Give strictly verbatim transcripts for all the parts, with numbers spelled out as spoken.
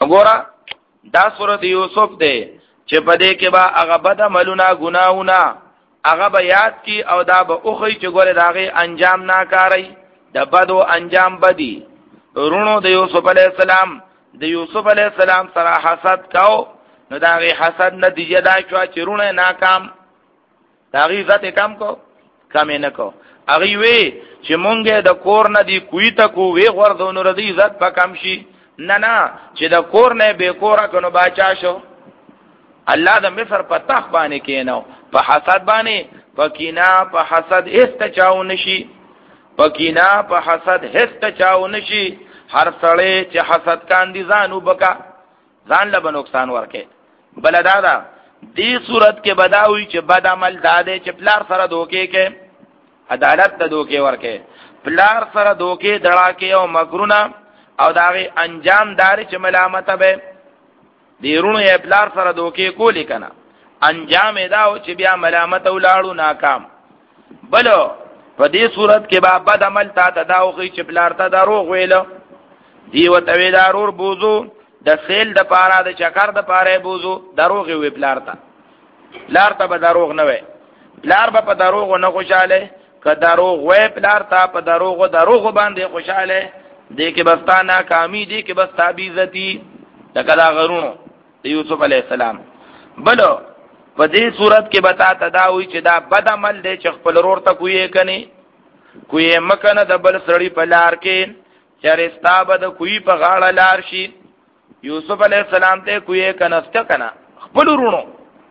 ګوره دا سورۃ یوسف ده چې په دې کې با هغه بد عملونه ګناونه هغه به یاد کی او دا به اوخی چې ګوره داغه انجام ناکاري د بدو انجام بدی ورونو د یوسف علی السلام د یوسف علی السلام سره حسد کاو نو داغه حسد نتیجه دا شو چې رونه ناکام داغه عزت کم کو کم نه کو هغه وی چې مونږه د کور نه دی کوی ته کو وی غوردون ردی عزت په کم شي نه نه چې د کور نه به کورا کنو باچا شو الله د مصر په تخ باندې کینو په حسد باندې پکینا په حسد استچاو نشي پکینا په حسد استچاو نشي هر سړی چې حسد کاندي ځانو بکا ځان له نقصان ورکه بلدادا دې صورت کې بداوي چې بد عمل داده چې پلار سره دوکې کې عدالت ته دوکې ورکه پلار سره دوکې دړه کې او مکرونه او داغه انجام دار چې ملامت به دیرونو یې پلار سره دوکې کولی کنه انجام دا او چې بیا ملامت ولاړو ناکام بلو په دې صورت کې با بد عمل تا تداوخی چې پلار ته دروغ ویلو دی وته وی دارور بوزو د سیل د پاره د چکر د پاره بوزو دروغ وی پلار ته پلار ته به دروغ نه وي پلار به په دروغ نه خوشاله که دروغ وی پلار ته په دروغ دروغ باندې خوشاله دې کې بستانه کامی دې کې بس تابعزتی دغه غرونو د یوسف علی السلام بلو په دې صورت کې بتا تداوی چې دا بد عمل دی چې خپل رور ته کوی کني کوی مکنه د بل سړی په لار کې چرستا بد کوی په غاړه لار شي یوسف علی السلام ته کوی کنهست کنه خپل رونو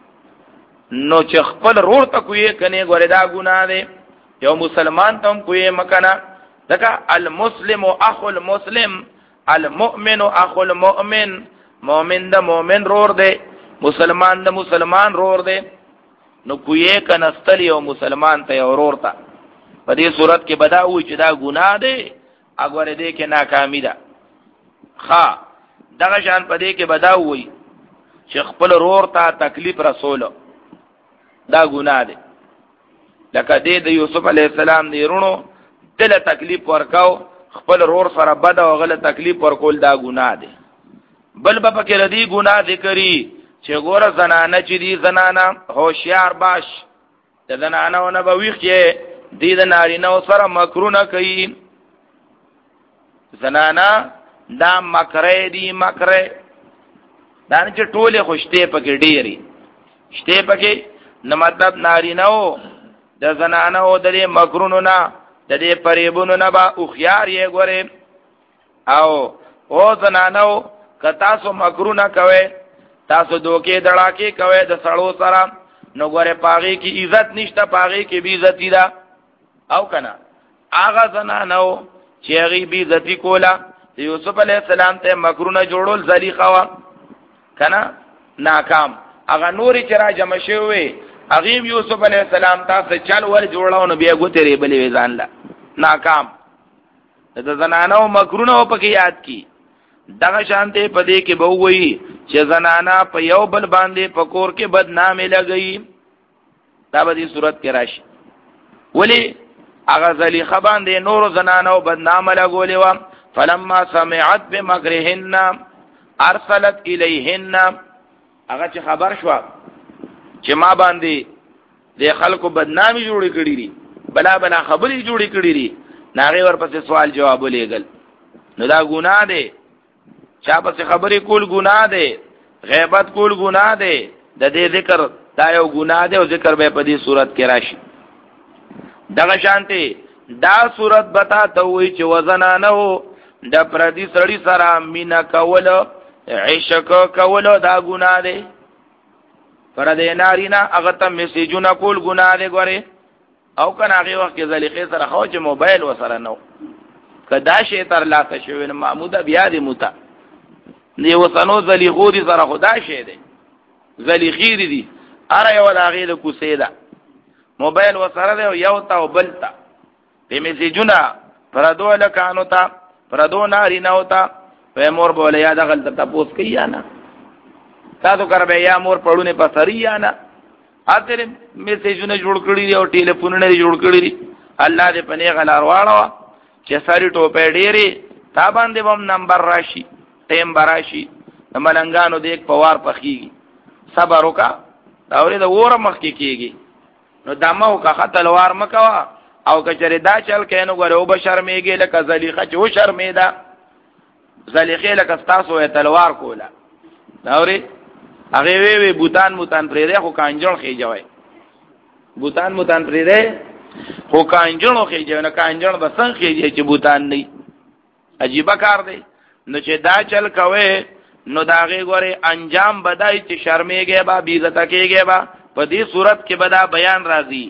نو چې خپل رور ته کوی کني ګوره دا ګناه دی یو مسلمان ته کوی مکنه دغه المسلم اخو المسلم المؤمن اخو المؤمن مؤمن د مؤمن رور دی مسلمان د مسلمان رور دی نو کوی کنهستل یو مسلمان ته ورور ته په دې صورت کې بداوي چې دا ګناه دی اګوره دې کې ناکامی ده ها دغه شان په دې کې بداوي چې خپل رور ته تکلیف رسولو دا ګناه دی لکه دې د یوسف علی السلام دی رونو دله تکلیف ورکاو خپل رور سره بد او غل تکلیف ورکول دا ګناه دی بل به پکې ردی ګناه ذکرې چې ګوره زنانه چې دی زنانه هوشیار باش د زنانهونه به ویښ چې دی د نارینه سره مکرونه کوي زنانه دا مکره دی مکره دا نه چې ټوله خوشته پکې ډېری شته پکې نو مطلب نارینه او د زنانه او د مکرونو نه د دې پریبونو نه با او خيار یې ګوره او او زنانه او کتا سو مکرونه کوي تاسو دوکې دړاکې کوي د سړو سره نو ګوره پاغي کی عزت نشته پاغي کی بی عزتی دا او کنه اغه زنانو چې هغه بی عزتی کولا یوسف علی السلام ته مکرونه جوړول ذلیقه وا کنه ناکام اغه نوري چې را جمع شوی هغه یوسف علی السلام تاسو چل ور جوړاو نو بیا ګوتې بلې ځان لا ناکام د زنانو مکرونه په کې یاد کی دغه شانته پدې کې به وایي چې زنانا په یو بل باندې پکور کې بدنامي لګي دا به دې صورت کې راشي ولی هغه زلیخه باندې نور زنانو بدنامه لګولې و فلما سمعت بمکرهن ارسلت الیهن هغه چې خبر شو چې ما باندې د خلکو بدنامي جوړې کړې دي بلا بلا خبرې جوړې کړې دي ناغه ورپسې سوال جواب ولېګل نو دا ګناه دی چا پس خبرې کول ګناه دی غیبت کول ګناه دی د دې ذکر دا یو ګناه دی او ذکر به په دې صورت کې راشي دغه شانته دا صورت بتا ته وی چې وزنانه د پردي سړی سره مینا کول عشق کول دا ګناه دی پر دې نارینا هغه ته میسیجونه کول ګناه دی ګوره او کنه هغه وخت کې زلیخې سره خو چې موبایل وسره نو کدا شی تر لا تشوي محموده بیا دې موتا دی وسنو زلیخو دي سره خدا شه دي زلیخی دي اره یو لاغې د کوسیدا موبایل وسره دی یو تا او بلتا په میسیجونه پردو لکانو تا پردو ناری نو تا په مور بوله یا دغل ته تاسو کیا نه تاسو کړه یا مور پړونه پسری یا نه اته میسیجونه جوړ کړی دی او ټلیفونونه جوړ کړی دی الله دې پنه غلار واړو چې ساری ټوپې ډېری تا باندې هم نمبر راشي ټیم براشي د ملنګانو د یک پوار پخېږي صبر وکړه اورې د اور مخ کې کېږي نو دمو کا تلوار مکوا او کچره دا چل کینو غره او بشرمېږي لکه زلیخه چې و شرمېدا زلیخه لکه تاسو تلوار کوله اورې هغه وی وی بوتان موتان پرې خو کانجل خېجوي بوتان موتان پرې خو کانجل خېجوي نه کانجل بسن خېجي چې بوتان نه عجیب کار دی نو چې دا چل کوي نو داغه غره انجام بدای چې شرمېږي با بیزت کېږي با په دې صورت کې بدا بیان راځي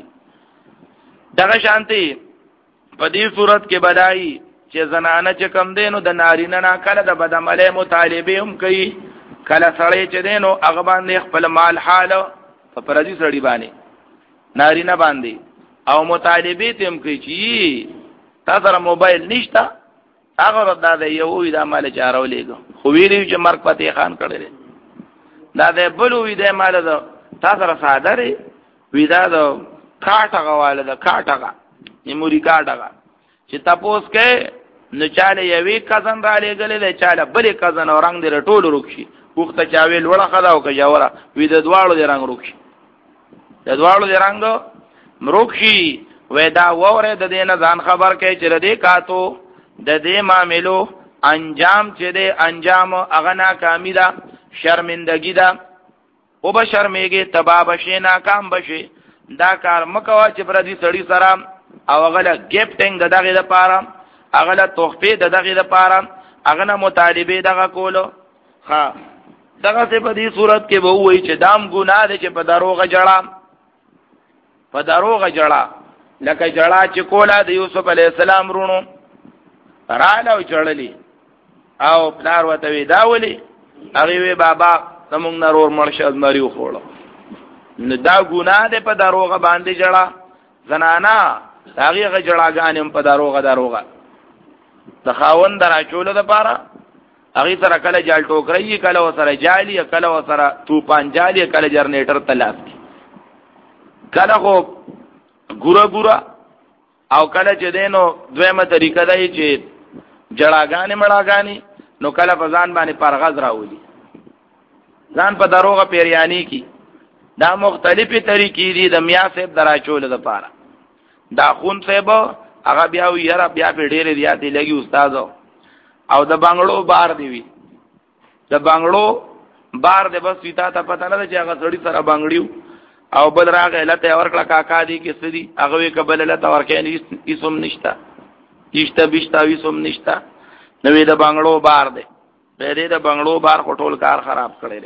دغه شانتي په دې صورت کې بدای چې زنانه چې کم دینو د نارینه نه کله د بدعمله مطالبه هم کوي کله سړی چې دینو هغه باندې خپل مال حال په پردي سړی باندې نارینه باندې او مطالبه تم کوي چې تاسو موبایل نشته هغه ردا دی یو وی دا مال چارو لګو خو ویلی چې مرګ پته خان کړل دا د بلو وی د مال دا تاسو را ساده وی دا د کاټه غواله د کاټه میموري کاټه چې تاسو کې نو چاله یوې کزن را لګلې ده چاله بلې کزن او رنگ دې ټول روکشي وخت چاوي لوړه خدا او کجاوره وی د دواړو د رنگ روکشي د دواړو د رنگ مروکشي وې دا وره د دینه ځان خبر کې چې ردی کاتو د دې معاملو انجام چې دې انجام هغه ناکامی ده شرمندگی ده او به شرمېږي تبا بشي ناکام بشي دا کار مکوا چې پر دې سړی سره او غله گیفټینګ د دغه لپاره اغله تحفه د دغه لپاره اغنه مطالبه دغه کولو ها دغه څه په دې صورت کې وو وی چې دام ګناه ده چې په دروغه جړه په دروغه جړه لکه جړه چې کولا د یوسف علی السلام رونو رااله او جړلی او پلار وته وی دا ولي هغه وی بابا زمونږ نرور مرشد مریو خوړو نو دا ګناه ده په دروغه باندې جړه زنانا هغه جړاګانم په دروغه دروغه د خاوند راچولو د پاره هغه سره کله جال ټوکري کله سره جالي کله سره توپان جالي کله جنریټر تلاف کله خو ګورا ګورا او کله چې دینو دویمه طریقه دی چې جړاګانې مړاګانې نو کله په ځان باندې پرغز راولي ځان په دروغه پیریانی کی دا مختلفي طریقې دي د میا صاحب دراچولو د پاره دا خون صاحب هغه بیا ویرا بیا په ډېرې زیاتې لګي استاد او د بنگلو بار دی وی د بنگلو بار دی بس ویتا ته پته نه چې هغه سړی سره بنگړیو او بل راغه لته ورکړه کاکا دی کې سدي هغه وی قبل لته ورکې نه ایسوم نشتا ایشته بشتا ویسوم نشتا نو د بنگلو بار دی به دې د بنگلو بار خټول کار خراب کړي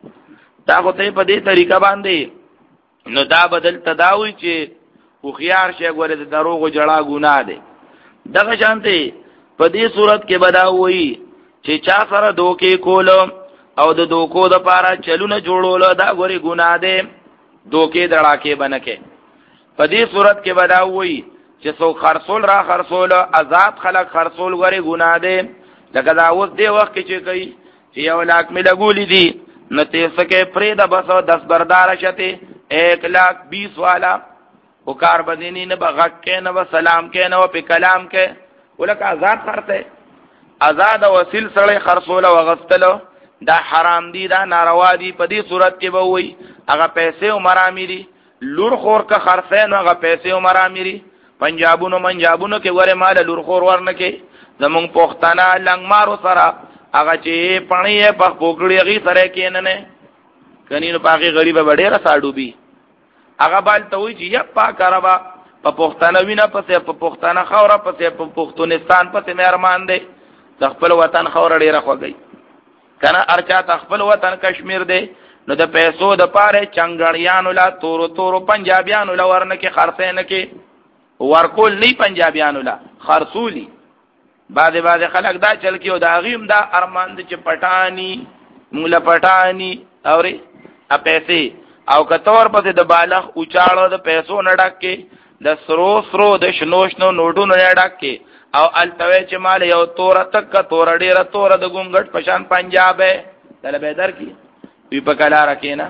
دا خو ته په دې طریقه باندې نو دا بدل تداوی چې خو خيار شي غوړې د دروغ جړه ګناه ده دغه شانته په دې صورت کې بداوي چې چا سره دوکې کول او د دوکو د پاره چلونه جوړول دا غوړې ګناه ده دوکې دړاکې بنکه په دې صورت کې بداوي چې څو خرصول را خرصول آزاد خلق خرصول غوړې ګناه ده لکه دا اوس دی وخت کې چې کوي چې یو لاک مې لګولې دي نو ته سکه پرې د بس دس بردار شته ایک لاک بیس والا او کار بدینی نه بغک کې نه سلام کې نه په کلام کې ولکه آزاد خرڅه آزاد او وسیل سره خرصول او غستلو دا حرام دي دا ناروا دي په دې صورت کې به وي هغه پیسې او مرامري لور خور کا خرڅه نو هغه پیسې او مرامري پنجابونو منجابونو کې وره مال لور خور ورنه کې زمون پښتانه لنګمارو سره هغه چې پړې په پوکړې غي سره کې نه نه کني نو پاګه غریب وړې را ساډوبي هغه بال ته وی چې یا پاک عربا په پښتانه وینا پسې په پښتانه خوره پسې په پښتونستان پسې مهرمان دی د خپل وطن خوره ډیره خوږی کنه ارچا خپل وطن کشمیر دی نو د پیسو د پاره چنګړیانو لا تورو تورو پنجابیانو لا ورنه کې خرڅه نه کې ورکول نه پنجابیانو لا خرصولی بعد بعد خلک دا چل کې او دا غیم دا ارمان دي چې پټانی مولا پټانی اوري ا پیسې او کتور پسې د بالغ اوچاړو د پیسو نډک کې د سرو سرو د شنوشنو نوټو نډک کې او التوي چې مال یو تور تک تور ډیره تور د ګونګټ پشان پنجاب دل به در کې وی په کلا راکینا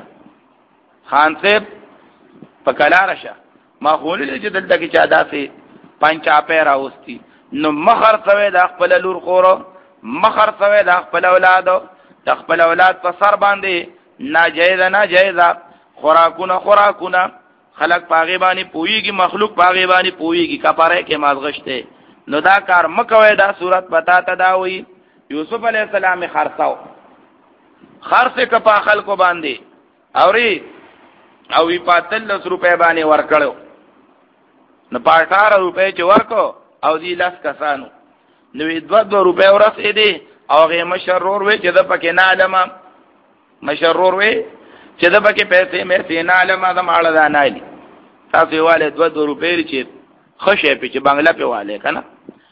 خان صاحب په کلا راشه ما خولل چې دلته کې چا داسې پنچا پیرا اوستي نو مخر سوي د خپل لور خورو مخر سوي د خپل اولاد د خپل اولاد په سر باندې ناجایز ناجایز خوراکونه خوراکونه خلق پاغي باندې پويږي مخلوق پاغي باندې پويږي کفاره کې مازغشته نو دا کار مکوې دا صورت پتا ته دا وی یوسف علی السلام خرڅاو خرڅه کپا خلکو باندې اوري او وی پاتل لس روپے باندې ورکړو نو پاټار روپے چې ورکو او دی لاس کسانو نو دو دو روپے ورسې دي او غي مشرور وی چې د پکې نه علما مشرور وی چې د پکې پیسې مې سینا علما د ماړه دا نه دي تاسو والے دو دو روپے چې خشه په چې بنگلا په والے کنه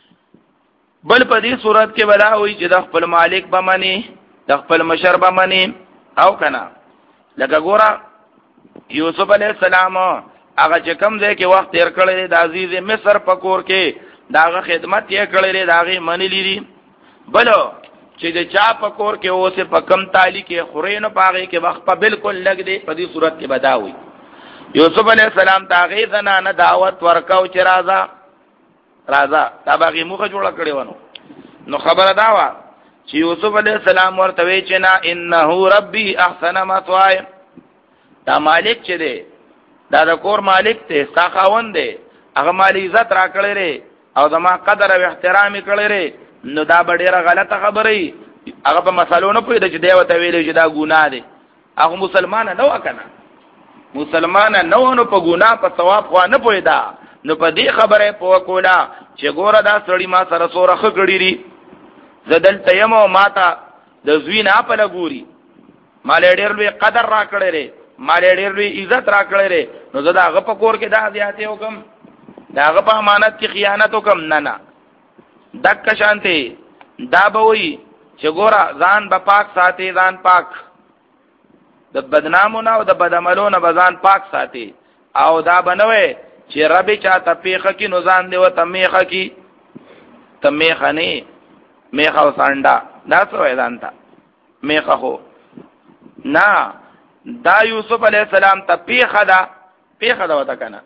بل په دې صورت کې ولا وی چې د خپل مالک بمني د خپل مشر بمني او کنه لکه ګورا یوسف علی السلام هغه چې کم ځای کې وخت تیر کړی د عزیز مصر په کور کې داغه خدمت یې کړی داغه منی لري بلو چې د چا په کور کې اوسه په کم تالی کې خورینو پاغه کې وخت په بالکل لګ دی په دې صورت کې بداوي یوسف علی السلام تاغه زنانه دعوت ورکاو چې راځه راځه دا باغی موخه جوړه کړی ونه نو خبره دا وا چې یوسف علی السلام ورته وی چې نه انه ربي احسن مثواي دا مالک چې دی دا د کور مالک ته ساخاوند دی هغه مال عزت را کړی او زما قدر او احترام کړی نو دا ډیره غلطه خبره هغه په مسالو نه پوهید چې دی وته ویل چې دا ګناه دی هغه مسلمان نه وکنه مسلمان نه ونه په ګناه په ثواب خو نه پوهیدا نو په دې خبره په کولا چې ګوره دا سړی ما سره سوره خګړی ری زدل تیمو ماته د زوینه په لګوري مال ډیر لوی قدر را کړی مال ډیر لوی عزت را کړی نو زدا هغه په کور کې دا زیاته حکم دا هغه په امانت کې خیانت حکم نه نه دک شانته دا به وي چې ګوره ځان به پاک ساتي ځان پاک د بدنامونو او د بدعملونو به ځان پاک ساتي او دا بنوي چې ربي چاته پیخه کې نو ځان دی و تمیخه کې تمیخه نه میخه وسانډا دا څه وای ځان ته میخه هو نه دا یوسف علی السلام ته پیخه دا پیخه دا وته کنه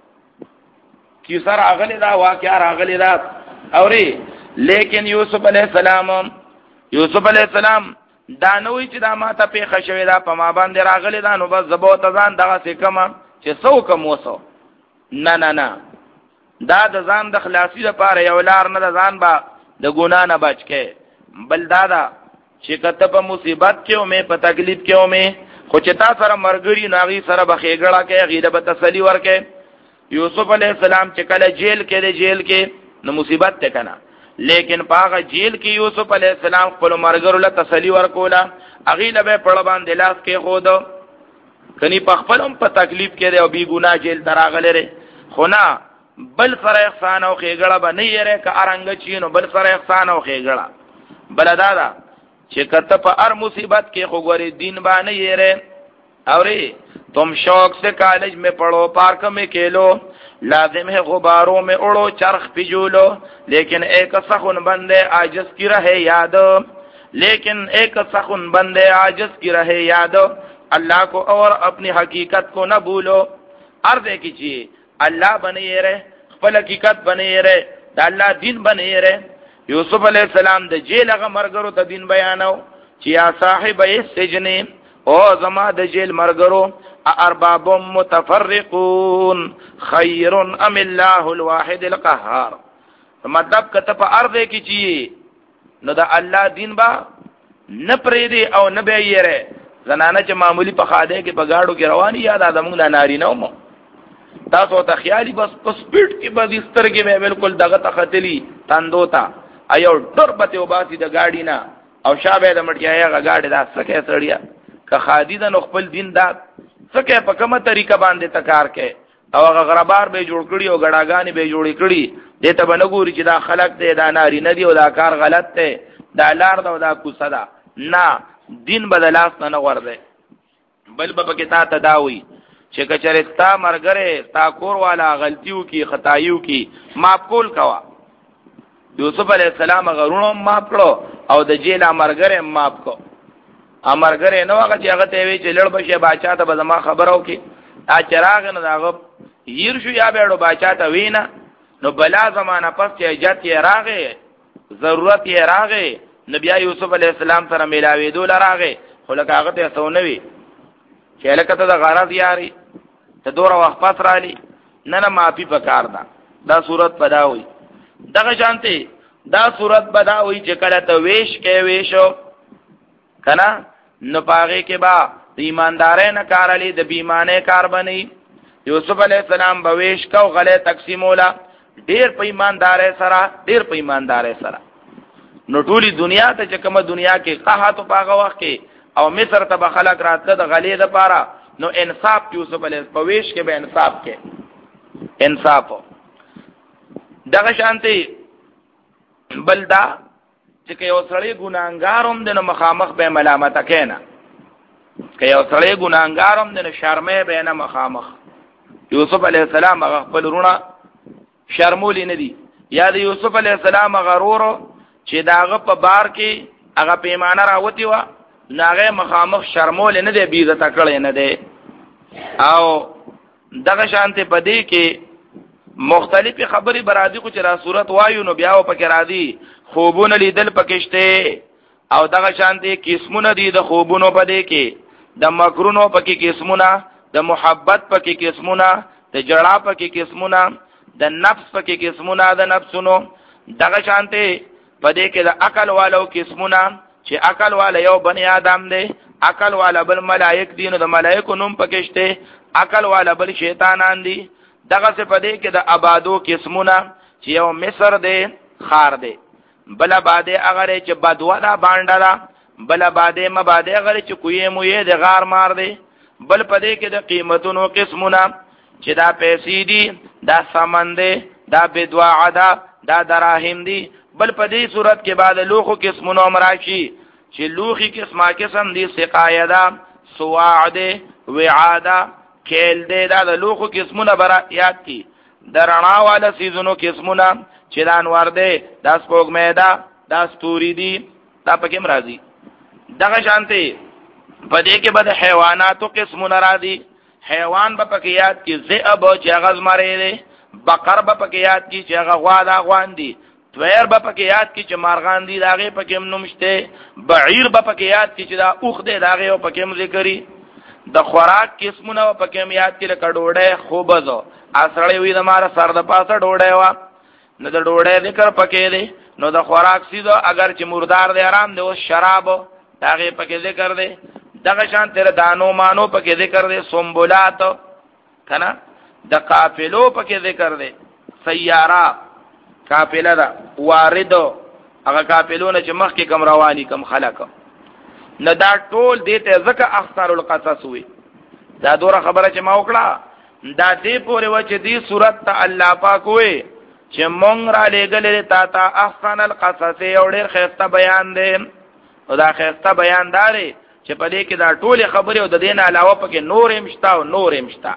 کی سر اغلی دا واقعا راغلی دا اوري لیکن یوسف علیہ السلام یوسف علیہ السلام دا نوې چې دا ماته پیښه شوې دا په ما باندې راغلی دا نو بس زبو ته ځان دغه څه کما چې سو کم وسو نه نه نه دا د ځان د خلاصي لپاره یو لار نه د ځان با د ګنا نه بچ کې بل دا دا چې کته په مصیبت کې او مې په تکلیف کې او مې خو چې تا سره مرګري ناغي سره بخېګړه کې غیره به تسلی ورکې یوسف علیہ السلام چې کله جیل کې د جیل کې نو مصیبت ته کنه لیکن پاغه جیل کې یوسف علیہ السلام خپل مرګرو له تسلی ورکولا اغیله به پړ باندې لاس کې خود کني په خپلم په تکلیف کې دی او بی ګناه جیل دراغله لري خو نه بل سره احسان او خېګړه به نه یې ک ارنګ چینو بل سره احسان او خېګړه بل دادا چې کته په هر مصیبت کې خو ګوري دین باندې یې ره اوري तुम शौक से कॉलेज में पढ़ो पार्क में खेलो लाजिम है गुब्बारों में उड़ो चरख पिजूलो लेकिन एक सखुन बंदे आजिज की रहे याद लेकिन एक सखुन बंदे आजिज की रहे याद अल्लाह को और अपनी हकीकत को न भूलो अर्ज कीजिए अल्लाह बने रहे खपल हकीकत बने रहे अल्लाह दिन बने रहे यूसुफ अलैहि सलाम द जेल अगर मरगरो त दिन बयानो चिया साहिब सजने او زما د جیل مرګرو ارباب متفرقون خیر ام الله الواحد القهار مطلب کته په ارض کې چی نو د الله دین با نه پرې دی او نه به یې زنانه چې معمولی په خاده کې په گاډو کې رواني یاد ادمو نه ناری نه مو تاسو ته خیالي بس په سپیډ کې به دستر کې به بالکل دغه تختلی تندوتا ایو ډر بته وباسي د گاډی نه او شابه د مټیاغه گاډي دا سکه سړیا که خادي د خپل دین دا څکه په کومه طریقه باندې تکار کې او هغه غربار به جوړ کړي او غړاګانی به جوړ کړي دې ته بنګوري چې دا خلق دې دا ناری نه دی او دا کار غلط دی دا لار دا دا کوسدا نه دین بدلاس نه ورده بل به کې تا تداوي چې کچره تا مرګره تا کور والا غلطیو کی خدایو کی معاف کول کوا یوسف علی السلام غرونو معاف کړو او د جیل مرګره معاف کو امرګره نو هغه چې هغه ته وی چې لړ بشه باچا ته به زما خبرو کې ا چراغ نه داغه ير شو یا بیړو باچا ته وینا نو بلا زمانہ پس چې اجت یې راغې ضرورت یې راغې نبی یوسف علی السلام سره ملاوي دول راغې خو لکه هغه ته سونوي چې لکه ته د غرض یاري ته دوره وخت پات رالی نه نه معافي پکار ده دا صورت پداوي دغه شانته دا صورت پداوي چې کله ته ویش کې ویشو کنه نو پاغه کې با د ایماندارۍ نه کار علی د بیمانه کار بني یوسف علی السلام بویش کو غلې تقسیمولا ډیر په ایماندارۍ سره ډیر په ایماندارۍ سره نو ټولي دنیا ته چې کومه دنیا کې قحط او پاغه وخت کې او مصر ته بخلق راتله د غلې د پاره نو انصاف یوسف علی بویش کې به انصاف کې انصاف دغه شانتي بلدا چې یو سړی ګناګاروم د مخامخ به ملامت کینا که یو سړی ګناګاروم د شرمې به نه مخامخ یوسف علی السلام هغه خپل رونه شرمولی نه دي یا د یوسف علی السلام غرور چې داغه په بار کې هغه پیمانه راوتی و ناغه مخامخ شرمول نه دی بیزت کړي نه دی او دغه شانته پدې کې مختلفي خبري برادي کو چې را صورت وایو نو بیا و پکې را دي خوبونه لیدل پکشته او دغه شانته قسمونه دي د خوبونو پدې کې د مکرونو پکې قسمونه د محبت پکې قسمونه د جړا پکې قسمونه د نفس پکې قسمونه د نفسونو دغه شانته پدې کې د عقل والو قسمونه چې عقل والا یو بنی آدم دی عقل والا بل ملائک دي نو د ملائکو نوم پکشته عقل والا بل شیطانان دي دغه څه پدې کې د آبادو قسمونه چې یو مصر دی خار دی بل باندې هغه چې بدوا دا باندې دا بل باندې مباده هغه چې کوی موې د غار مار دی بل پدې کې د قیمتونو قسمونه چې دا پیسې دي دا سامان دی دا بدوا دا دا دراهم دي بل پدې صورت کې بعد لوخو قسمونو مراشي چې لوخي قسمه قسم دي سقایدا سواعد وعادا کېل دې دا د لوخو قسمونه برا یاد کی درنا والا سيزونو قسمونه چې دا انوار دې دا سپوږمې دا دا ستوري دي دا پکې مرাজি دغه شانته پدې کې بعد حیواناتو قسمونه راځي حیوان به پکې یاد کی ذئب چې غز ماري دي بقر به پکې یاد کی چې غوا دا غوان دي تویر با پکې یاد کی چې مارغان دي داغه پکې نومشته بعیر با پکې یاد کی چې دا اوخ دې داغه او پکې ذکرې د خوراک قسمونه پکې یاد کی لکه ډوډۍ خوبزو اسړې وي د مار سر د پاسه ډوډۍ وا نو د ډوډۍ ذکر پکې دی نو د خوراک سیدو اگر چې مردار دی آرام دی او شراب داغه پکې ذکر دی دغه شان تر دانو مانو پکې ذکر دی سنبلات کنه د قافلو پکې ذکر دی سیاره قافله دا واردو هغه قافلونه چې مخ کې کم رواني کم خلق نه دا ټول دې ته زکه اخطار القصص وي دا دوره خبره چې ما وکړه دا دې پورې و چې دې صورت ته الله پاک وي چې مونږ را لګلې تا ته احسن القصص یو ډېر خسته بیان دی او دا خسته بیان داري چې په دې کې دا ټول خبره او د دین علاوه پکې نور هم شته او نور هم شته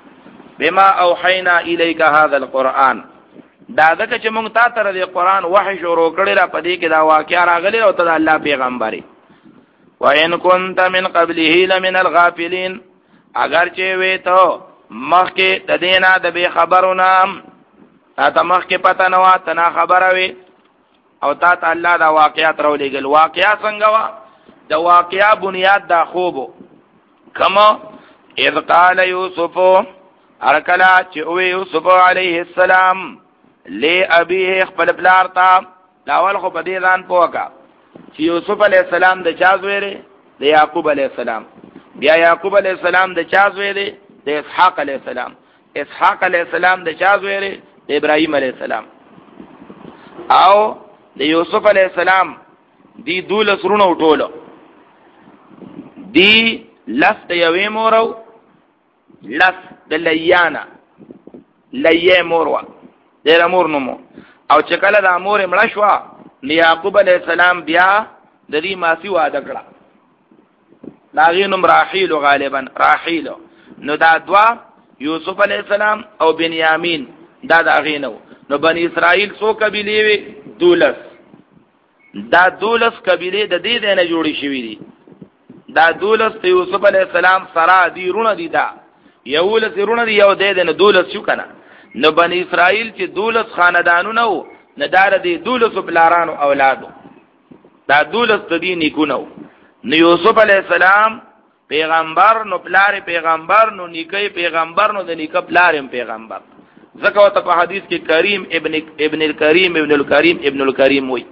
بما اوحینا الیک هذا القرآن دا ځکه چې موږ تا ته د قرآن وحی شروع کړی را پدې کې دا واقعیا راغلی او ته د الله پیغمبري وان كنت من قبله لمن الغافلين اگر چې وې ته مخکې د دینه د به خبرونه تا مخکې پته نه و ته نه خبره وي او تا ته الله دا واقعیات راولېږل واقعیا څنګه وا د واقعیا بنیاد دا خوبو کما اذ قال یوسف ارکلا چې او یوسف علیه السلام لی ابیه خپل پلار تا لاول خو بدی ځان پوکا چې یوسف علی السلام د چا زوی دی د یعقوب علی السلام بیا یعقوب علی السلام د چا زوی دی د اسحاق علی السلام اسحاق علی السلام د چا زوی دی د ابراهیم علی السلام او د یوسف علی السلام دی دول سرونو ټولو دی لس د یوې مورو لس د لیانا لیه موروا دیر امور نمو او چې کله د امور مړه شو یعقوب علیہ السلام بیا د دې ماسی واده کړه لاغې نوم راحیل غالبا راحیل نو دا دوا یوسف علیہ السلام او بنیامین دا د اغینو نو بنی اسرائیل څو قبیلې وي دولس دا دولس قبیلې د دې نه جوړې شوې دي دا دولس ته یوسف علیہ السلام سره دی رونه دي دا یو لس رونه دي یو دې نه دولس شو کنه نو بنی اسرائیل چې دولس خاندانونه وو نه دار دي دولس بلارانو اولادو دا دولس تدی نیکونو. نو یوسف علیہ السلام پیغمبر، نو پلار پیغمبر، نو نیکی پیغمبر، نو د نیکه پلارم پیغمبر. ځکه وته په حدیث کې کریم ابن ابن الکریم ابن الکریم ابن الکریم وای.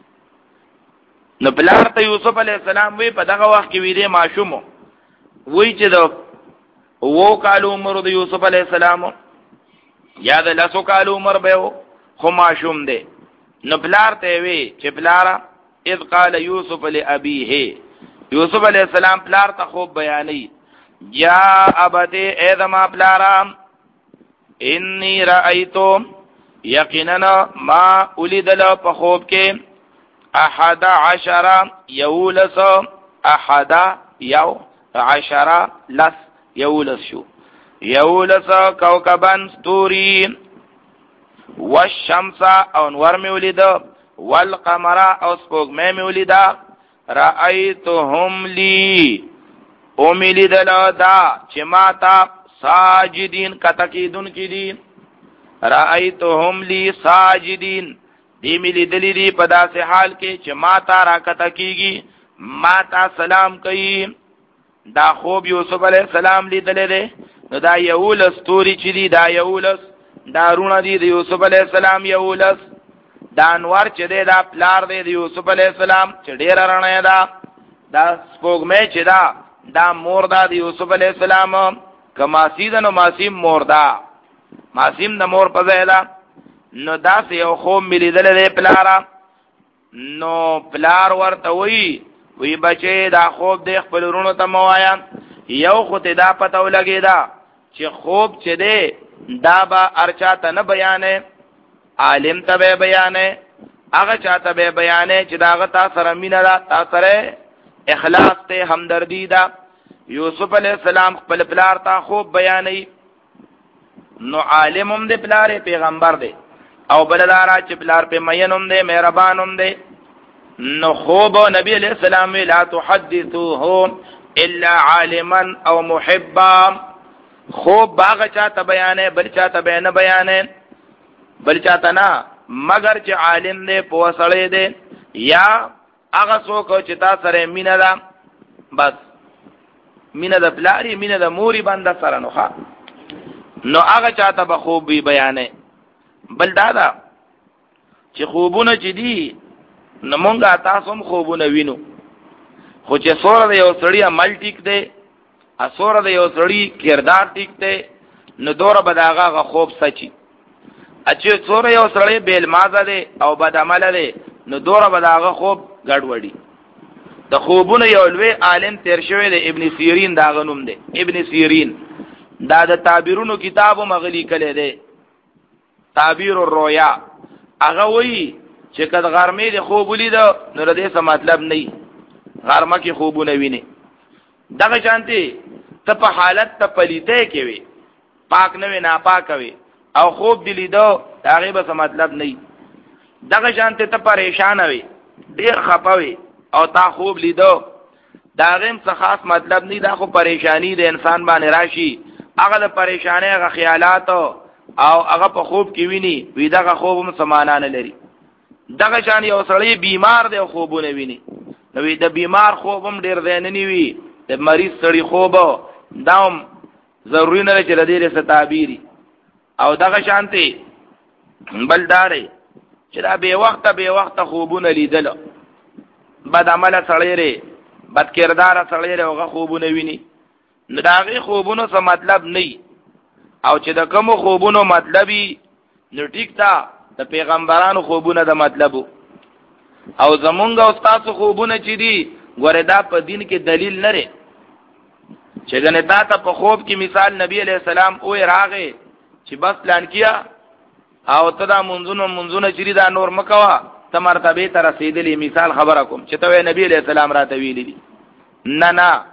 نو پلار ته یوسف علیہ السلام وی په دغه وخت کې ویلې ماشوم وی چې د وو کال عمر د یوسف علیہ السلام یا د لسو کال عمر به خو ماشوم دی. نو پلار ته وی چې پلارا اذ قال یوسف لابیه، یوسف علیہ السلام پلار ته خوب بیانی، یا ابته ادما پلارا انی رأیتو یقینا ما اولیدل په خوب کې احد عشر یولس، احد یو عشر لس یولس شو، یولس کوكبن ستوری، والشمس او انور می ولید، والقمر او سپوږمۍ می ولید، رأیتهم لی او می لیدل دا چې ما تا ساجدین کتکیدون کی دی، رأیتهم لی ساجدین دی می لیدلی دی په داسې حال کې چې ما تا را کتکیږي، ما تا سلام کوي. دا خوب یوسف علیہ السلام لیدل دی. نو دا یولس توری چې دی، دا یولس دا رونه دی د یوسف علیہ السلام یولس. دا انور چې دی دا پلار دی د یوسف علیہ السلام چې ډیر رڼا ده. دا سپوږمۍ چې دا دا مور دا د یوسف علیہ السلام، که ماسی ده نو ماسیم مور دا، ماسیم د مور په ځای ده. نو داسې یو خوب مې لیدلی دی پلاره. نو پلار ورته وی وی بچې دا خوب دی خپل ورونو ته مه وایه، یو خو ته دا پته ولګېده چې خوب چې دی دا به هر چا ته نه بیانې، عالم ته به بیانې، هغه چا ته به بیانې چې د هغه تا سره مینه ده، تا سره اخلاص ته همدردي ده. یوسف علیہ السلام خپل پلار ته خوب بیانې. نو عالم هم دی پلار پیغمبر دی، او بلدارا چې پلار په مین هم دی مهربان هم دی. نو خوب نبی علیہ السلام لا تحدثوه الا عالما او محبا، خوب باغ چاته بیانې بل چاته به نه بیانې، بل چاته نه مگر چې عالم دی په وسړې دی یا هغه څوک چې تا سره مینه ده، بس مینه د پلاری مینه د موري باندې سره نو ښه، نو هغه چاته به خوب وی بیانې. بل دا ده چې خوبونه چې دي نو مونږه تاسو هم خوبونه وینو، خو چې سوره د یو سړي عمل ټیک دی، اسوره د یو سړي کردار ټیک دی، نو دوره به د هغه خوب سچي. چې سوره یو سړی بیل مازه دی او بد عمله دی، نو دوره به د هغه خوب ګډوډي. د خوبونه یو لوی عالم تیر شوی دی ابن سیرین، دا غنوم دی ابن سیرین، دا د تعبیرونو کتابو مغلی کلی دی، تعبیر الرؤیا. هغه وایي چې کله غرمې د خوب ولید نو د دې څه مطلب نه، غرمه کې خوبونه ویني. دغه شانتي ته په حالت ته پلیته کې وي، پاک نه وي ناپاک وي، او خوب دی لیدو هغه به څه مطلب نه. دغه شانتي ته پریشان وي، ډیر خپه وي، او تا خوب لیدو دا غیم څه خاص مطلب نه. دا خو پریشانی د انسان باندې راشي، هغه د پریشانی هغه خیالات او هغه په خوب کې ویني، وی دغه خوب هم سمانه نه لري. دغه شان یو سړی بیمار دی او خوبونه ویني، نو وی د بیمار خوب هم ډیر ځای نه نیوي، د مریض سړی خوب دا هم ضروري نه چې لدی له تعبیری. او دغه شانتي بل داري چې دا به وخت به وخت خوبونه لیدل، بد عمله سړی ری، بد کردار سړی ری هغه خوبونه ویني، نو دا غي خوبونو څه مطلب نه. او چې د کوم خوبونو مطلبي نو ټیک تا د پیغمبرانو خوبونه د مطلبو، او زمونږ استاد خوبونه چې دي ګوره دا په دین کې دلیل نه لري. چې ګنې تا ته په خوب کې مثال نبی علیہ السلام او راغې چې بس پلان کیا او ته دا منځونو منځونه چې دا نور مکوا ته مرتبه ته رسیدلی، مثال خبره کوم چې ته نبی علیہ السلام راته ویلي دي. نه نه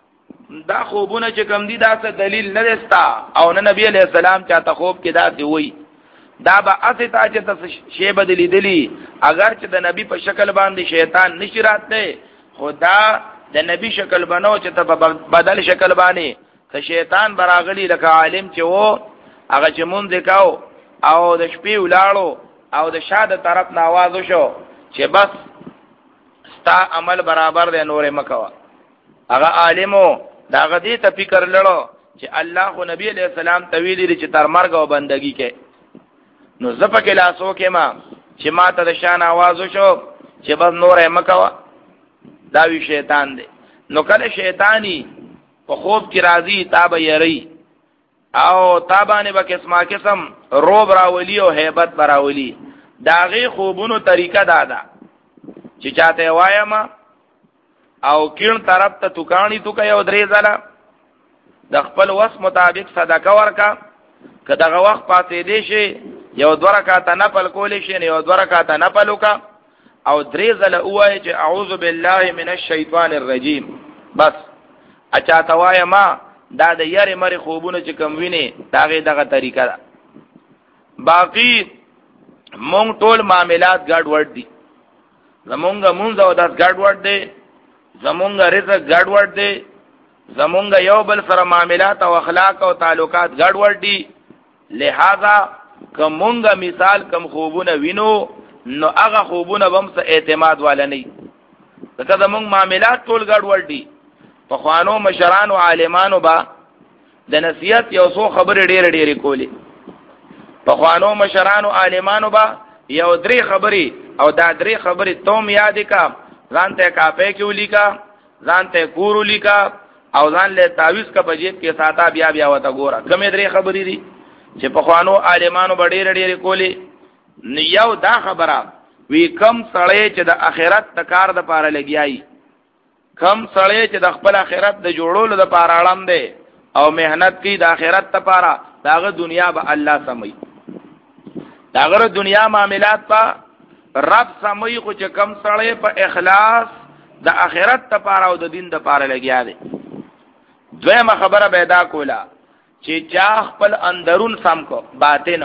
دا خوبونه چې کم دي دا څه دلیل نه دستا، او نه نبی علیہ السلام چاته خوب کې دا دی وای. دا به اسه تا چې تاسو شی بدلی دلی، اگر چې د نبی په شکل باندې شیطان نشی راته، خدا د نبی شکل بنو چې ته بدل شکل باندې ته شیطان براغلی لکه عالم چې وو هغه چې مونږ وکاو او د شپې ولاړو او د شاده طرف ناواز وشو چې بس ستا عمل برابر دی نور مکوا. هغه عالمو دا غدی ته فکر لړو چې الله خو نبی علیہ السلام طویل لري چې تر مرګ او بندگی کې نو زپکه لاسو کې ما چې ما ته د شان आवाज وشو چې بس نور مکوا. دا وی شیطان دی. نو کله شیطانی په خوب کې راځي تاب یری او تابانه به قسمه قسم روب راولي او hebat براولي. داغه خوبونو طریقه دادا چې چاته وایم او کین طرف ته توکانی تو کوي او درې ځله د خپل وس مطابق صدقه ورکا که دغه وخت پاتې دی شي یو دوه رکعات نفل کول شي نه یو دوه رکعات نفل وکا او درې ځله وایي چې اعوذ بالله من الشیطان الرجیم. بس اچا توای ما دا د یاري مری خوبونه چې کم ویني داغه دغه طریقه ده. باقی مونږ ټول معاملات ګډ وډ دي. زمونږ مونږ او داس ګډ وډ دي. زمونږ رزق ګډ وډ دي. زمونږ یو بل سره معاملات او اخلاق او تعلقات ګډ وډ دي. لہذا کومونګه مثال کم خوبونه وینو نو هغه خوبونه بم څه اعتماد والا نه. ځکه زمونږ معاملات ټول ګډ وډ دي. په خوانو مشرانو عالمانو با د نصیحت یو څو خبرې ډېر ډېر کولې. په خوانو مشرانو عالمانو با یو درې خبرې او دا درې خبرې توم یاد کا ځان ته کاپې کې ولیکا ځان ته کور ولیکا او ځان له تعویذ کا بجیت کې ساته بیا بیا وته ګوره کومې درې خبرې دي چې په خوانو عالمانو با ډېر ډېر کولې. یو دا خبره وی کم سړی چې د آخرت د کار د پاره لګیایي کم سړی چې د خپل آخرت د جوړولو د پاره اړم دی او مهنت کوي د آخرت لپاره داغه دنیا به الله سمي داغه دنیا معاملات په رب سمي خو چې کم سړی په اخلاص د آخرت لپاره او د دین لپاره لګیا دی. دویمه خبره پیدا کولا چې چا خپل اندرون سم کو باطن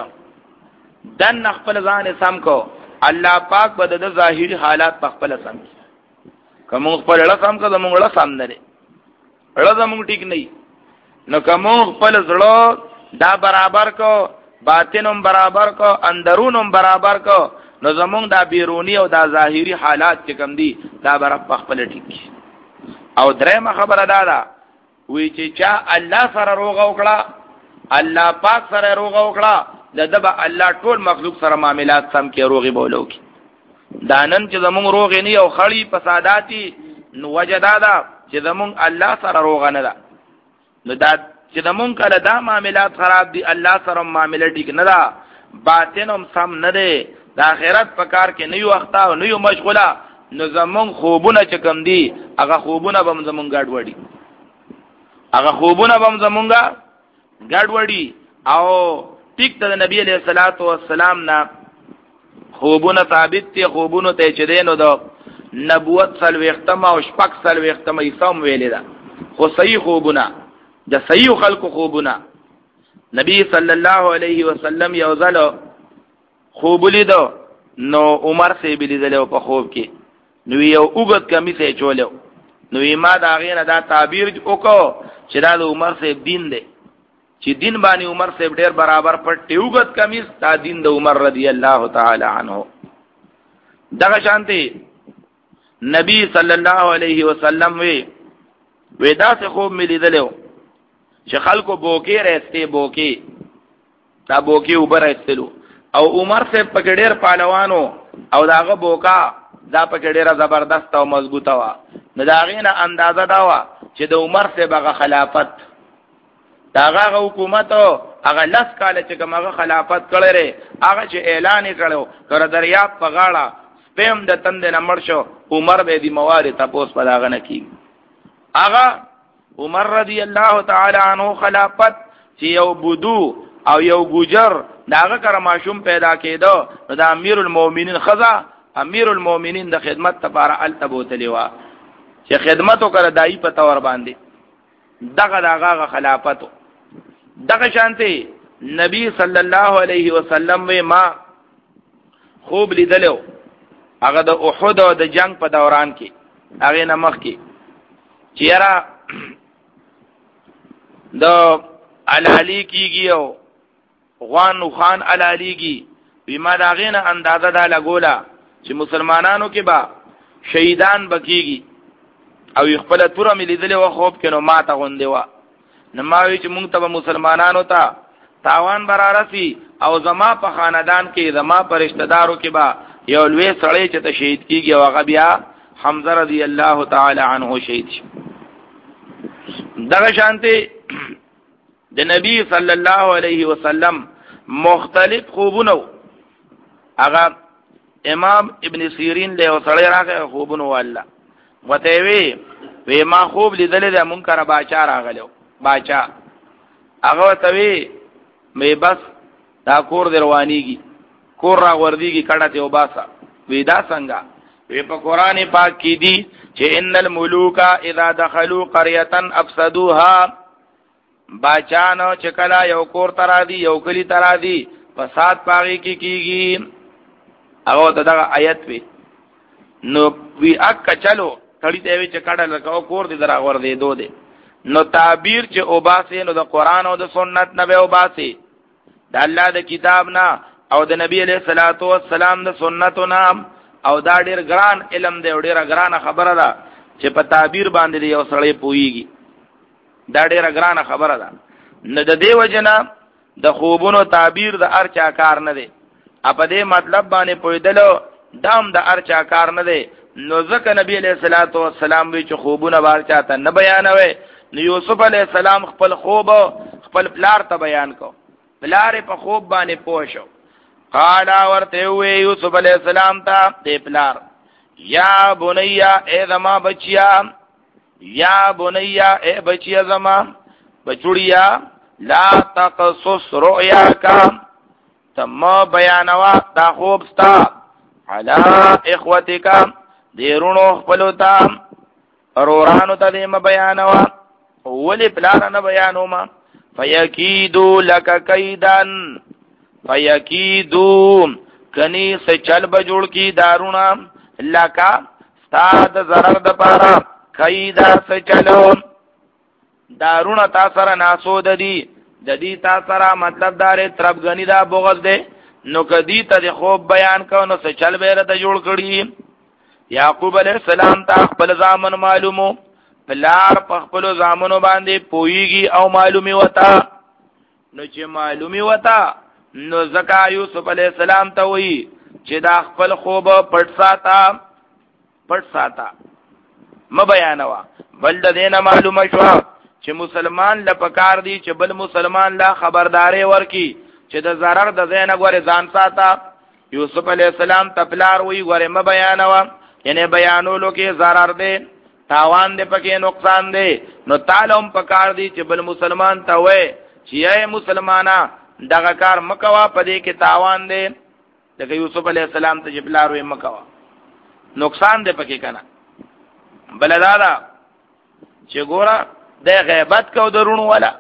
دن خپل ځان سم کو الله پاک به د ظاهري حالات په خپل سم کوم خپل له سم کو زموږ له سم نه لري له زموږ ټیک نه نو کوم خپل زړه دا برابر کو باطنم برابر کو اندرونم برابر کو نو زموږ دا بیرونی او دا ظاهري حالات چې کوم دي دا بر په خپل ټیک. او درېمه خبره دا ده وی چې چا الله سره روغ وکړه الله پاک سره روغ وکړه دبا الله ټول مخلوق سره معاملات سم کې روغي بولو کی. دانن چې زموږ روغ نه او خړی فساداتي نو وجدادا چې زموږ الله سره روغ نه ده نو دا چې زموږ کله دا معاملات خراب دي الله سره معاملې ټیک نه ده باطنم سم نه ده د آخرت په کار کې نه یو اختا او نه یو مشغوله نو زموږ خوبونه چې کم دي هغه خوبونه به زموږ ګډ وړي هغه خوبونه به زموږه ګډ وړي او ټیک ته نبی علیہ الصلوۃ والسلام نا خوبونه ثابت دي خوبونه ته چې دینو د نبوت سلو ختمه او شپک سلو ختمه ایسوم ویلې ده خو صحیح خوبونه د صحیح خلق خوبونه نبی صلی الله علیه وسلم یو ځل خوب لیدو نو عمر سی بلیدلو په خوب کې نو یو وګت کمی سه چولیو نو ما دا غینه دا تعبیر وکړو چې دا د عمر سی دین دی چې دین باندې عمر سے ډېر برابر پر ټیوګت کمیس تا دین د عمر رضی الله تعالی عنہ. دغه شانتی نبی صلی الله علیه وسلم وی ودا سے خوب ملي دلو چې خلکو بوکي راسته بوکي دا بوکي اوپر راستلو او عمر سے پکډیر پهلوانو او داغه بوکا دا پکډیره زبردست او مضبوطه وا نو داغه نه اندازه دا وا چې د عمر سے بغه خلافت داغه حکومت هغه لاس کاله چې کومه خلافت کړي هغه چې اعلان کړو تر دریاب په غاړه سپم د تند نه مړ شو عمر به دي موارد تاسو په داغه نه کی هغه عمر رضی الله تعالی عنہ خلافت چې یو بودو او یو ګوجر داغه کر ماشوم پیدا کېدو د امیر المؤمنین خزا امیر المؤمنین د خدمت لپاره التبوتلیوا چې خدمت وکړه دای په تور باندې دغه دغه خلافت دغه شانته نبی صلی الله علیه وسلم ما خوب لیدلو هغه د احد او د جنگ په دوران کې هغه نمخ کې چیرې د علالی کیږي او غوان خان علالیږي بما داغه نه اندازه دا لګولا چې مسلمانانو کې با شهیدان بکیږي او خپل تور ملي دل و خوب کینو ما ته غوندې وا نماوي چې مونږ ته مسلمانانو ته تاوان برارسي او زما په خاندان کې زما پر رشتہ دارو کې با یو لوی سړی چې ته شهید کیږي او هغه بیا حمزه رضی الله تعالی عنہ شهید شي. دغه شانته د نبی صلی الله علیه وسلم مختلف خوبونه هغه امام ابن سیرین له سړی راغی خوبونه والله وته وی وی ما خوب لیدل د منکر باچا راغلو باچا هغه ته وی مې بس دا کور دروانیږي کور را وردیږي کډه ته وباسا وی دا څنګه وی په قران پاک کې دي چې ان الملوک اذا دخلوا قريه افسدوها باچانو چې کلا یو کور ترا دی یو کلی ترا دی فساد پاږي کی کیږي هغه دغه آیت وی نو وی اک چلو تړي ته وی چې کډه لکاو کور دي درا ور دی دو دی نو تعبیر چې اوباسه نو د قران او د سنت نه به اوباسه د الله د کتاب نه او د نبی علیہ الصلوۃ والسلام د سنتو نام او دا ډیر ګران علم دی ډیر ګران خبره ده چې په تعبیر باندې یو سړی پويږي دا ډیر ګران خبره ده نه د دیو جنا د خوبونو تعبیر د ارچا کار نه دی اپ دې مطلب باندې پویدلو دام د ارچا کار نه دی نو ځکه نبی علیہ الصلوۃ والسلام وی چې خوبونه بار چاته نه بیانوي نو یوسف علیہ السلام خپل خوب خپل پلار ته بیان کو پلار په خوب باندې پوښو قال ورته وی یوسف علیہ السلام ته دې پلار یا بنیا اے زما بچیا یا بنیا اے بچیا زما بچوڑیا لا تقصص رؤیاک تم بیانوا تا خوب ستا علی اخوتک دیرونو خپلوتا رورانو ته دې م بیانوا ولی پلار نه بیانو ما فیکیدو لک کیدن فیکیدو کنی سے چل بجوڑ کی دارونا لکا ستاد ضرر د پارا کیدا سے چلو دارونا تا سره ناسو د دی د دې تا سره مطلب دار تربګنی دا بغض دے نو کدی ته خوب بیان کو نو سے چل بیره ته جوړ کړي یعقوب علیہ السلام تا خپل زامن معلومو پلار په خپل زامنو باندې پویږي او معلومی وتا نو چې معلومی وتا نو زکا یوسف علیہ السلام ته وی چې دا خپل خوب پټ ساته پټ ساته م بیانوا بل د دینه معلومه شو چې مسلمان لپکار دی چې بل مسلمان لا خبرداري ورکی چې د zarar د زینه غره ځان ساته یوسف علیہ السلام تپلار وی غره م بیانوا یعنی بیانولو کې zarar دی تاوان دې پکې نقصان دی نو تعلم پکار دی چې بل مسلمان ته وې چې اے مسلمانا دغه کار مکوا پدې کې تاوان دی دغه یوسف علیہ السلام ته جبلار وې مکوا نقصان دې پکې کنه بل دادا چې ګورا د غیبت کو درونو ولا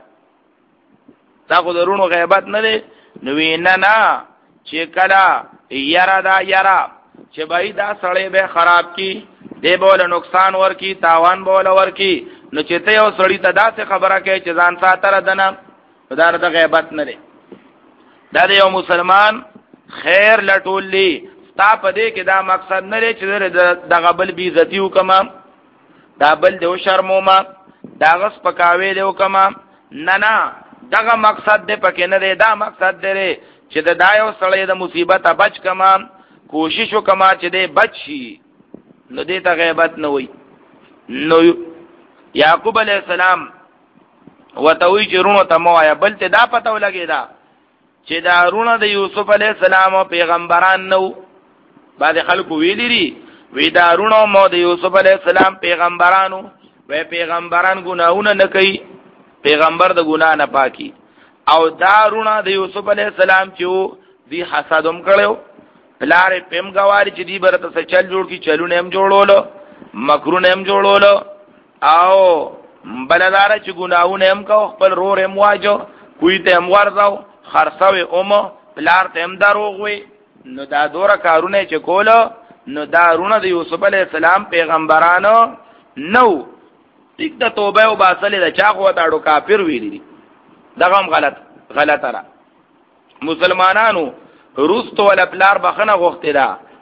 تا کو درونو غیبت نه دی نو وینا نه چې کلا یرا دا یرا چې بای دا سړی به خراب کی دی بوله نقصان ورکی تاوان بوله ورکی نو چې ته یو سړی ته داسې خبره کوي چې ځان ساتره دنه دا د غیبت نه دی دا د یو مسلمان خیر لټولی ستا په دې کې دا مقصد نه دی چې دغه بل بی عزتی وکما دا بل دی شرموما دا غس پکاوي دی وکما نه نه دغه مقصد دی پکې نه دی دا مقصد دی چې دا یو سړی د مصیبت بچ کما کوشش وکما چې دی بچ شي نو دې ته غیبت نه وای نو یعقوب علیہ السلام وتوی چې رونو ته موایا بل ته دا پته ولګی دا چې دا رونو د یوسف علیہ السلام او پیغمبران نو بعد خلکو ویلی ری وی دا رونو مو د یوسف علیہ السلام پیغمبرانو وی پیغمبران ګناونه نه کوي پیغمبر د ګنا نه پاکي او دا رونو د یوسف علیہ السلام چې دی حسادم کړو پلار پم غواری چې دی برته څه چل جوړ کی چلونه هم جوړولو مکرونه هم جوړولو او بلدار چې ګناونه هم کو خپل رور هم واجو کوی ته هم ورځاو خرڅوي اومو پلار ته هم دروغ وي نو دا دوره کارونه چې کولو نو دا رونه د یوسف علی السلام پیغمبرانو نو یک د توبه او باسل د چا قوت اړو کافر ویلي دغه هم غلط غلطه را مسلمانانو روستو ول پلار بخنه غوښته دا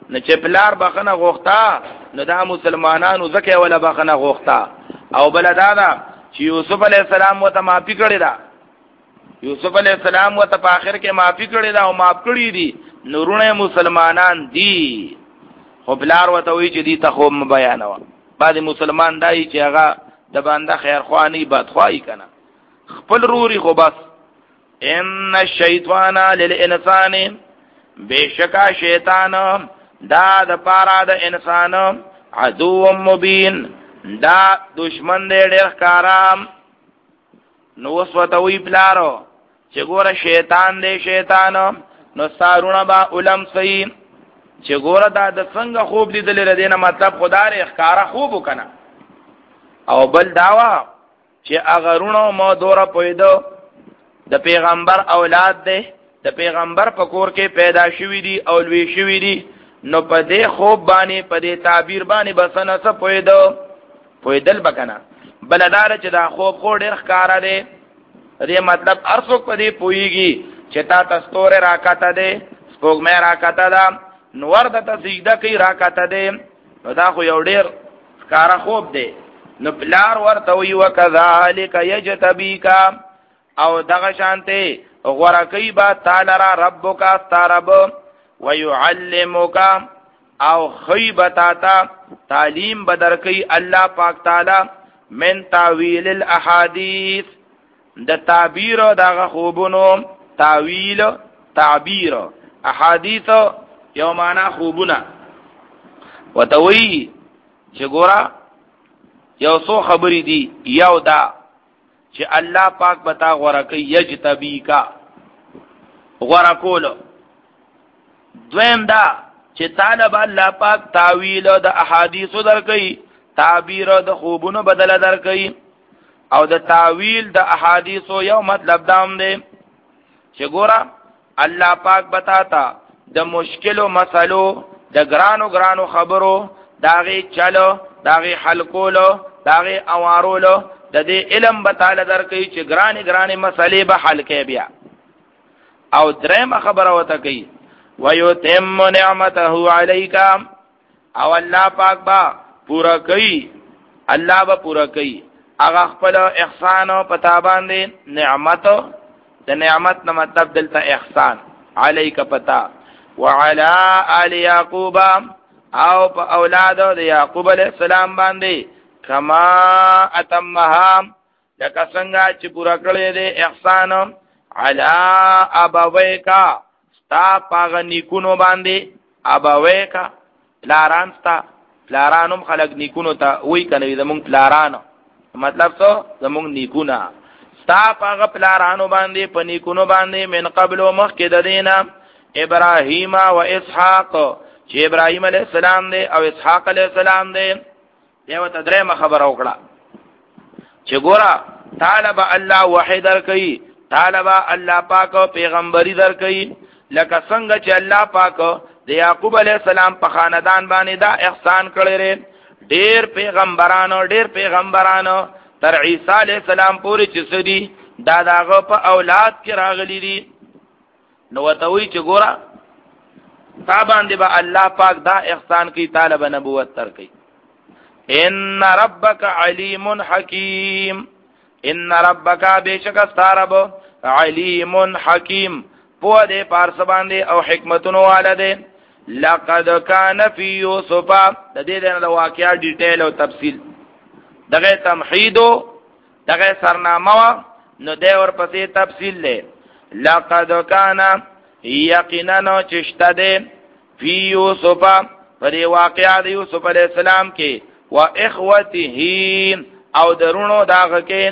نه چې پلار بخنه غوښتا نو دا مسلمانانو زکه ولا بخنه غوښتا او بلدادا چې یوسف علی السلام وته معافي کړی دا یوسف علی السلام وته په اخر کې معافي کړی دا او معاف کړی دي نورونه مسلمانان دي خو بلار وته وی چې دي ته خو بیانوا بعد مسلمان دای چې هغه د باندې خیر خوانی بدخوای کنه خپل روري خو بس ان الشیطان للانسان بشکا شیطان دا د پارا د انسان عدو مبین دا دشمن دې ډېر کارام نو وسوتوي بلارو چې ګوره شیطان دې شیطان نو سارونه با علم صحیح چې ګوره دا د څنګه خوب لیدل لري نه مطلب خدای ښکارا خوب وکنه او بل داوا چې اگرونو مو دوره پویدو د پیغمبر اولاد دی د پیغمبر په کور کې پیدا شوی دی او لوی شوی دی نو په دې خوب باندې په دې تعبیر باندې بسنه څه پویدو پویدل بکنه بلدار چې دا خوب خو ډېر ښکارا دی دې مطلب ارڅوک په دې پویږي چې تا تستوره راکاته دی سپوږمۍ راکاته ده نور د سجده کوي راکاته دی نو دا خو یو ډېر ښکارا خوب دی نو بلار ورته وی وکذالک یجتبیک او دغه شانته غورکی با تعالی را ربک استرب ويعلمک او خیبتا تا تعلیم بدرکی الله پاک تعالی من تاویل الاحاديث د تعبیر دغه خوبونو تاویل تعبیر احادیث یو معنا خوبونه وتوی چې ګورا یو سو خبرې دي یو دا چې الله پاک بتا غورکی یجتبیکا غورکولو دویم دا چې طالب الله پاک تاویل د احادیث درکې تعبیر د خوبونو بدل درکې او د تاویل د احادیث یو مطلب دام دی چې ګورا الله پاک بتاتا د مشکل مسلو د ګرانو ګرانو خبرو داغي چلو داغي حل کولو داغي اوارولو د دې علم بتاله درکې چې ګراني ګراني مسلې به حل کې بیا او درېمه خبره وته کوي ويتم نعمته عليك او الله پاک با پورا کوي الله با پورا کوي هغه خپل احسان او پتا باندې نعمت د نعمت نه مطلب دلته احسان عليك پتا وعلى آل يعقوب او په اولاد د يعقوب عليه السلام باندې کما اتمها لکه څنګه چې پورا کړی دی احسان علی ابویکا ستا پاغ نیکونو باندې ابویکا پلاران ستا پلارانم خلق نیکونو تا وی کنوی زمونږ پلارانو مطلب څه زمونږ نیکونه ستا پاغ پلارانو باندې په نیکونو باندې من قبل مخکې د دینه ابراهیم و اسحاق چې ابراهیم علیه السلام دی او اسحاق علیه السلام دی دیو ته درېمه خبره وکړه چې ګوره طالب الله وحی درکې طالب الله پاک پیغمبري درکې لکه څنګه چې الله پاک د یعقوب علی السلام په خاندان باندې دا احسان کړی لري ډېر پیغمبرانو ډېر پیغمبرانو تر عیسی علی السلام پورې چې سدي دا داغه په اولاد کې راغلي دي نو وتوي چې ګوره تا باندې به الله پاک دا احسان کوي طالب نبوت ترکې ان ربک علیم حکیم ان ربک بیشک استرب علیم حکیم په دې پارس باندې او حکمتونو والده لقد کان فی یوسف د دې د واقعیا ډیټیل او تفصیل دغه تمهید دغه سرنامه نو د اور پسې تفصیل له لقد کان یقینا چشته ده فی یوسف پر واقعیا د یوسف علی السلام کې و اخوته او درونو داغه کې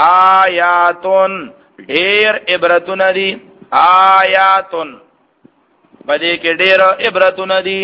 آیاتون ډیر عبرتون دي آیاتون بده کې ډیر عبرتون دي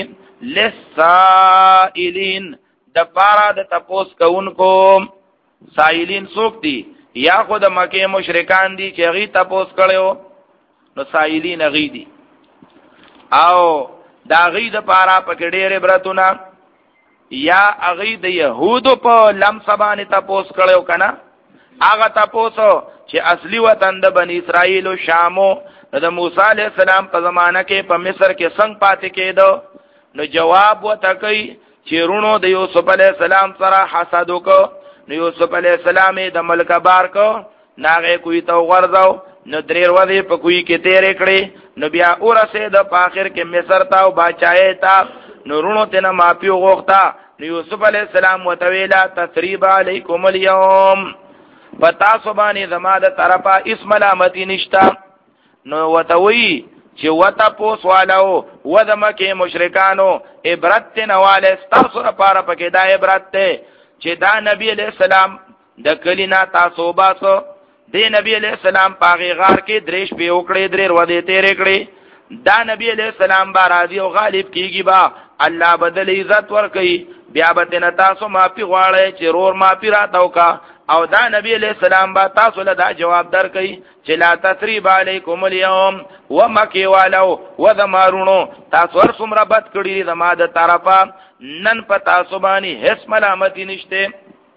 لسائلین د پارا د تپوس کوونکو سائلین څوک دي یا خود مکه مشرکان دي چې غي تپوس کړو نو سائلین غي دي او دا غي د پارا پکې ډیر عبرتونه یا اغي د يهودو په لمسبانه تپوس کړو کنه هغه تپوسو چې اصلي وطن د بنی اسرائیل او شامو د موسی علی السلام په زمانہ کې په مصر کې څنګه پاتې کېدو نو جواب وتکي چې رونو د یوسف علی السلام سره حسد وکړو نو یوسف علی السلام د ملک بار کو ناغه کوی تو غرزاو نو دریر ودی په کوی کې تیرې کړې نو بیا اورسه د پاخر کې مصر تا او بچای تا نو رونو تنه مافیو غوښتا نو یوسف علی السلام وتویلا تثریب علیکم اليوم پتا سبانی زما د طرفه اسم ملامتی نشتا نو وتوی چې وتا پوس والو ودمکه مشرکانو عبرت نواله تاسو لپاره پکې دا عبرت ته چې دا نبی علیہ السلام د کلینا تاسو باسو د نبی علیہ السلام پاغي غار کې دریش په وکړې درې ور دې تیرې کړې دا نبی علیہ السلام با راضي او غالب کیږي با الله بدل عزت ور کوي بیا به تاسو معافي غواړي چې رور معافي راتاو کا او دا نبی علیہ السلام با تاسو له دا جواب در کوي چې لا تثریب علیکم اليوم ومکی والو وذمارونو تاسو ور څومره بد کړی زما د طرفه نن په تاسو باندې هیڅ ملامتي نشته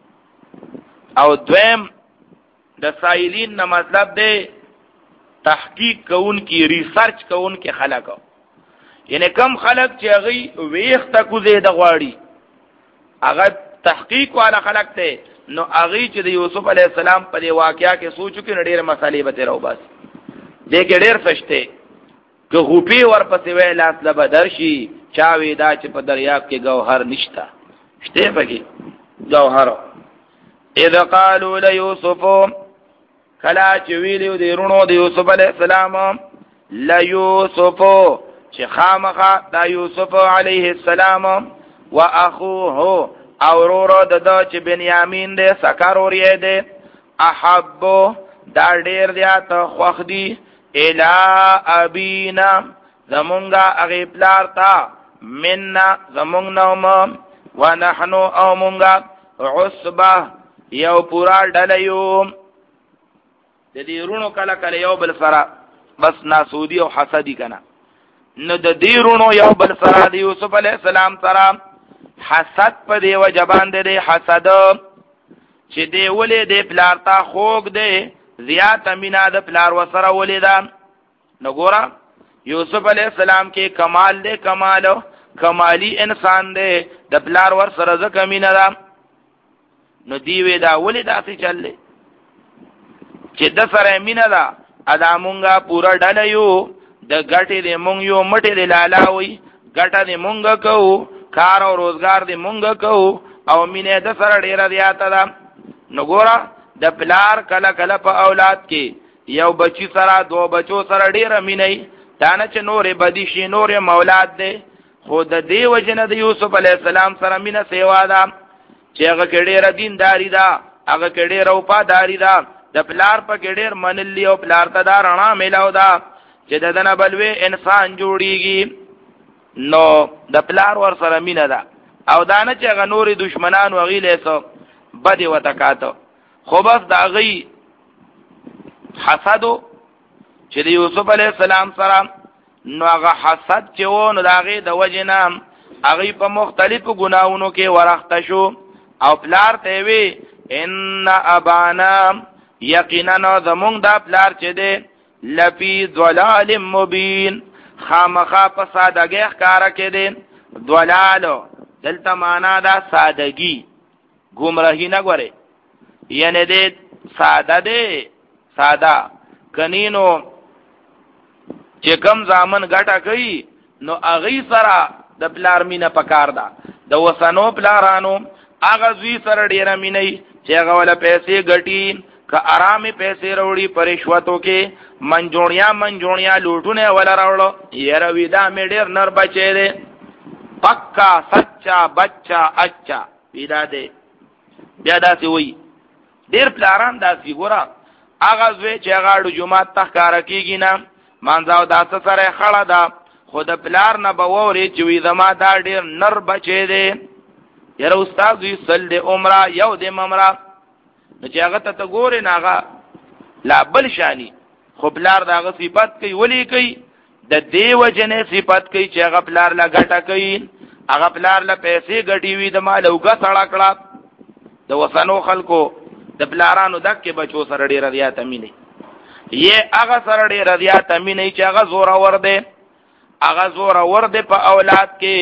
او دویم د سائلین نه مطلب دی تحقیق کون کی ریسرچ کون کی خلق یعنی کم خلق چې هغه ویخ تکو زید غواړي هغه تحقیق والا خلق ته نو هغه چې د یوسف علی السلام په دی واقعیا کې سوچو کې ډېر مسالې به تیرو بس دې کې ډېر سشته که غوپی ورپسې وی لاس لبه درشي چاوي دا چې په دریاب کې گوهر نشتا شته پکې گوهر اذا قالوا ليوسف کلا چې ویلو د رونو د یوسف علی السلام لا یوسف چې خامخا دا یوسف علیه السلام واخوه او رورو د د چې بنیامین دې سکرور یې دې احبو دا ډیر دیات خوخ دی الی ابینا زمونگا اغی پلار تا مننا زمونگ نوم ونحنو او مونگا عصبه یو پورا ڈلیوم د دې رونو کله کله یو بل سره بس ناسودی او حسدی کنا نو د دې رونو یو بل سره د یوسف علی السلام سره حسد په دی وجبان دی حسد چې دی ولې دی پلار تا خوګ دی زیات مینا د پلار وسره ولیدا نو ګورا یوسف علی السلام کې کمال دی کمال کمالی انسان دی د پلار ور سره ز کمینا دا نو دی وی دا ولیدا څه چلې چې د سره مینا دا ادا مونږه پورا ډلیو د ګټې دی مونږ یو مټې دی لالاوي ګټه دی مونږ کوو کار او روزگار دی مونږ کوو او مینه د سره ډیره زیاته ده نو ګورا د پلار کله کله په اولاد کې یو بچی سره دو بچو سره ډیره مینه دانه چې نورې بدی شي نورې مولاد دی خو د دې وجنه د یوسف علی السلام سره مینه سیوا ده چې هغه کې ډیره دینداری ده هغه کې ډیره وفاداری ده د پلار په کې ډیر منلی او پلار ته دا رڼا میلاو ده چې د دنه بلوي انسان جوړیږي نو د پلار ور سره مینه ده او دانه چې هغه نورې دشمنان وغیله سو بدی وتکاتو خو بس دا غي حسدو چې د یوسف علی السلام سره نو هغه حسد چې و نو دا غي د وجنه هغه په مختلفو ګناونو کې ورخته شو او پلار ته وی ان ابانا یقینا زمونږ دا پلار چې دی لفی ضلال مبین خامخا په سادهګۍ ښکارا کې دی ضلالو دلته معنا دا سادهګي گمراهی نه غوري یعنی دې ساده دی ساده کنینو چې کم ځامن ګټه کوي نو اغي سره د پلار مینه پکار ده د وسنو پلارانو اغه زوی سره ډیره مینه چې هغه ولا پیسې ګټي که آرامي پیسې وروړي پرېښوتو کې منجونیا منجونیا لوټونه ولا راوړو یره ودا مې ډیر نر بچی دی پکا سچا بچا اچا ودا دی بیا داسې وي ډیر پلاران داسې ګوره هغه زوی چې هغه اړو جومات ته ښکاره کېږي نه مانځه او داسه سره خړه ده خو د پلار نه به واورې چې وي زما دا ډیر نر بچی دی یره استاد وي سل دی عمره یو دی ممره نو چې هغه ته ته ګورې نه هغه لا بل شانی خو پلار د هغه صفت کوي ولې کوي د دې وجنې صفت کوي چې هغه پلار لا ګټه کوي هغه پلار لا پیسې ګټي وي د مال اوګه سړه کړه د وسنو خلکو د پلارانو دک بچو سره ډیر زیات امینه یې هغه سره ډیر زیات امینه چې هغه زوره ور دی هغه زوره ور دی په اولاد کې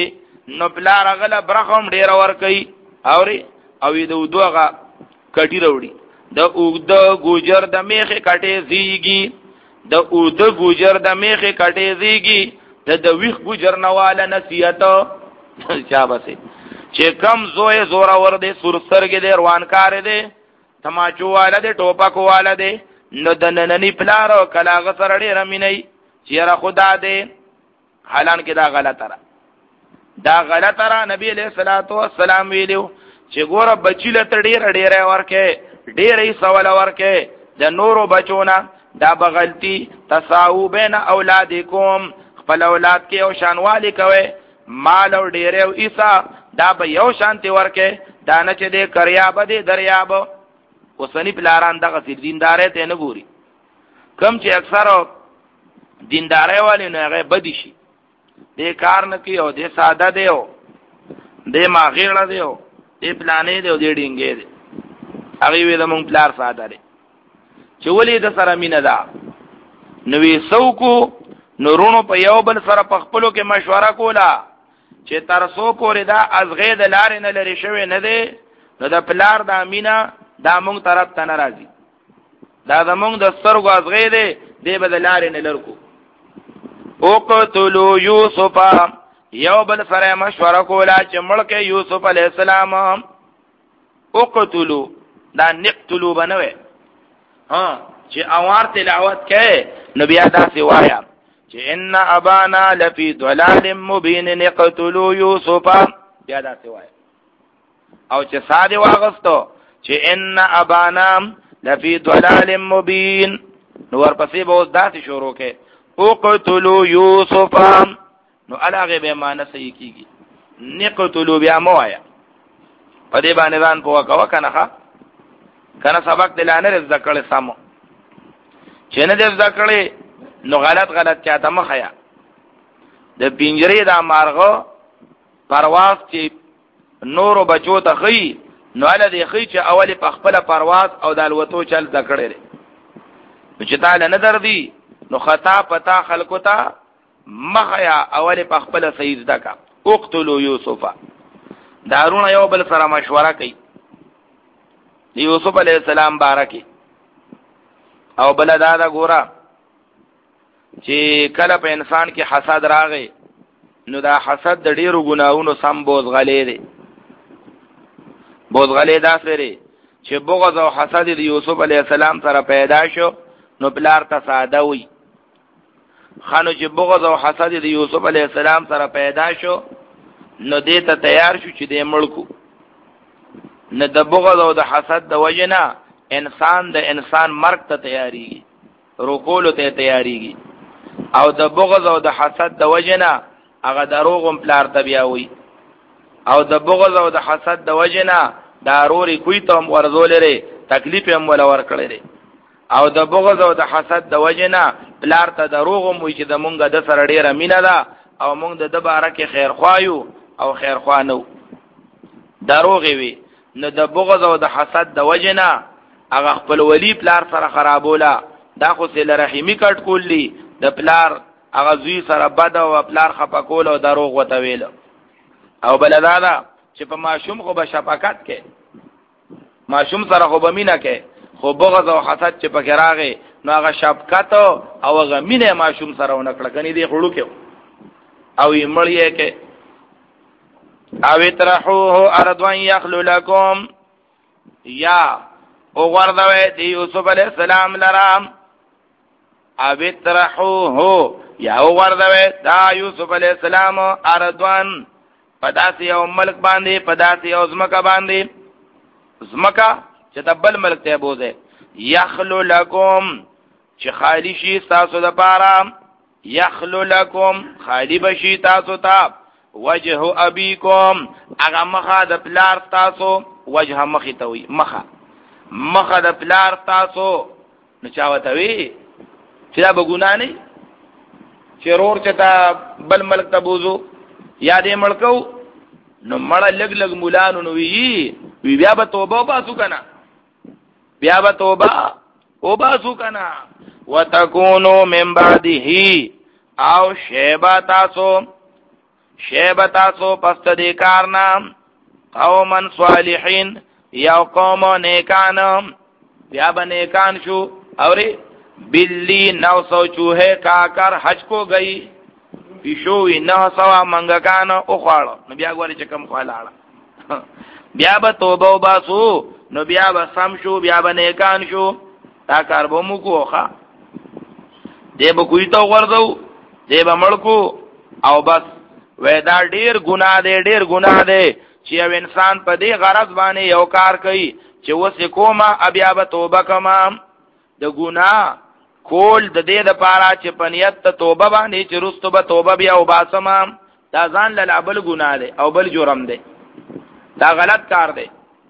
نو پلار غله برخم ډیر ور کوي اوري او د دوغه کټی وروړي د اوګد ګوجر د میخه کټې زیږي د اوګد ګوجر د میخه کټې زیږي د د ویخ ګوجر نواله نصیحت چا بسه چې کم زوی زورا ور دي سرسرګې دي روانکار دي تماچو والا دي ټوپک والا دي نو د نننی پلارو کلاغه سره ډیر میني چیرې خدا دې حالان کې دا غلطه را دا غلطه را نبی علیہ الصلوۃ والسلام ویلو چې ګوره بچی له ډیر ډیر ورکه ډیرې سوال ورکه د نورو بچونه دا بغلطی تساو بین اولادکم خپل اولاد کې او شانوالی کوي مال او ډیره او عیسا دا به یو شانتی ورکه دا نه چې دې کریاب دې دریاب اوسنی پلاران دغه دیندارې ته نه ګوري کم چې اکثر دیندارې والی نه هغه بدی شي دې کار نه کوي او دې ساده دی او دې ماغیړه دی او دې پلانې دی او دې ډینګې دی هغه وی د مونږ پلار ساده دی چې ولې د سره مینه ده نو وی سوکو نورونو په یو بل سره په خپلو کې مشوره کوله چې تر څو پورې دا ازغې د لارې نه لري شوی نه دی نو د پلار د مینه دا مونږ طرف ته نه راځي دا د مونږ د سترګو ازغې دی دی به د لارې نه لرکو اقتلوا یوسف یو بل سره مشوره کوله چې مړکه یوسف علی السلام اقتلوا دا نقتلوا بنوي ها چې اوار تلاوت کوي نبی ادا سی وایا چې ان ابانا لفی ضلال مبین نقتلوا یوسف بیا دا سی وایا او چې ساده واغستو چې ان ابانا لفی ضلال مبین نو ورپسې به اوس داسې شروع کې اقتلوا یوسف نو علاغه به معنی صحیح کیږي نقتلوا بیا موایا په دې باندې ځان پوهه کوه کنه ښا کنه سبق دلانه رزق کړي سمو چې نه دې ذکرې نو غلط غلط چاته مخیا د پنجرې د مارغو پرواز چې نورو بچو ته خي نو ال دې خي چې اولی په خپل پرواز او د الوتو چل ذکرې نو چې تعالی نه دردي نو خطا پتا خلکو ته مخیا اولی په خپل صحیح ذکا اقتلوا یوسف دارونه یو بل سره مشوره کوي یوسف علیہ السلام بارکی او بل دا دا ګورا چې کله په انسان کې حسد راغی نو دا حسد د ډیرو ګناہوں سم بوزغلې دی بوزغلې دا سره چې بغض او حسد د یوسف علیہ السلام سره پیدا شو نو بلار ته ساده وي خانو چې بغض او حسد د یوسف علیہ السلام سره پیدا شو نو دې ته تیار شو چې دې ملکو نه د بغض او د حسد د وجنا انسان د انسان مرګ ته تیاریږي رکول ته تیاریږي او د بغض او د حسد د وجنا هغه دروغم پلار ته بیا وي او د بغض او د حسد د وجنا داروري کوی ته ورزول لري تکلیف هم ولا ور کړی او د بغض او د حسد د وجنا پلار ته دروغم وي چې د مونږ د سره ډیره مینه ده او مونږ د دباره کې خیر خوایو او خیر خوانو دروغ وي نو د بغض او د حسد د وجنا هغه خپل ولی پلار سره خرابولا دا خو سره رحیمی کټ کولی د پلار هغه زوی سره بد او پلار خپکول او دروغ وته ویل او بلدادا چې په ماشوم خو به شفقت کې ماشوم سره خو به مینا کې خو بغض او حسد چې پکې راغی نو هغه شفقت او هغه مینه ماشوم سره ونکړه کني دی خړو کې او یې مړی کې او اترحوه ارضوان یخلو لکم یا او غردوی دی یوسف علیہ السلام لرام او اترحوه یا او غردوی دا یوسف علیہ السلام ارضوان پداسی او ملک باندی پداسی او زمکا باندی زمکا چه تبل ملک تے بوزے یخلو لکم چه خالی شی تاسو دا پارا یخلو لکم خالی بشی تاسو تاب وجه ابيكم اغه مخه د پلار تاسو وجه مخه توي مخه مخه د پلار تاسو نو چاوته وی چې دا بګونا نه چرور چتا بل ملک تبوزو یا دې ملکو نو مړ لګ لګ مولانو نو وی وی بیا به توبه باسو کنه بیا به توبه او باسو کنه وتكونوا من بعده او شیبا تاسو شیبتا سو پست دی کارنا قوما صالحین یو قوم نیکان بیا با نیکان شو اوری بلی نو سو چوہے کاکر حج کو گئی پیشوی نو سوا منگکان اخوار نو بیا گواری چکم خوالالا بیا با توبه باسو نو بیا با سم شو بیا با نیکان شو تا کار با مکو خوا دی با کوئی تو غرزو دی با ملکو او بس ویدا ډیر گناہ دی ډیر گناہ دی چې یو انسان په دې غرض باندې یو کار کوي چې وسې کومه بیا به توبه کومه د ګناه کول د دې لپاره چې په نیت ته توبه باندې چې رستو به توبه بیا وباسمه دا ځان له بل ګناه دی او بل جرم دی دا غلط کار دی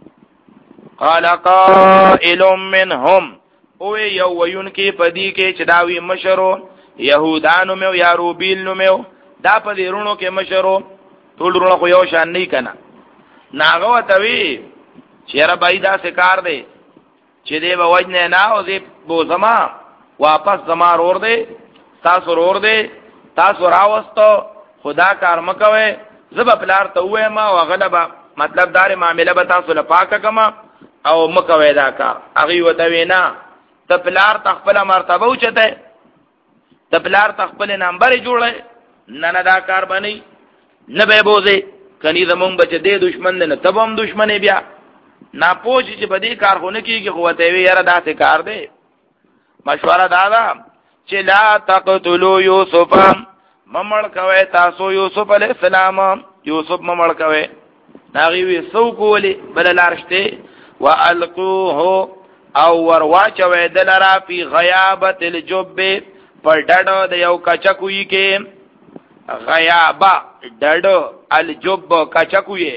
قال قائل منهم او یو وین کې پدی کې چې داوی مشرو يهودانو مې یا روبیل نو مې دا په دې رونو کې مشرو ټول رونو خو یو شان نه کنا ناغه وتوی چیرې بای دا سکار دی چې دې به وجنه نه او دې بو زما واپس زما ور دی تاسو ور دی تاسو راوستو خدا کار مکوي زب پلار ته وې ما وغلبا مطلب دار معاملې به تاسو له پاکه کما او مکوي دا کار اغي وتوی نه تپلار تخپل مرتبه اوچته تپلار تخپل نمبر جوړه نه نه دا کار باندې نه به بوزي کني زمون بچ دې دشمن نه تبم دشمن بیا نا پوج چې بدی کارونه کیږي قوت وی یاره داسې کار دی مشوره دادا چې لا تقتلوا یوسف ممړ کوي تاسو یوسف علی السلام یوسف ممړ کوي ناغي وی سو کولی بل لارشته والقوه او ورواچوي دلرا فی غیابت الجب پر ډډو د یو کچکوئی کې غیابا ډډو الجب کچکوئی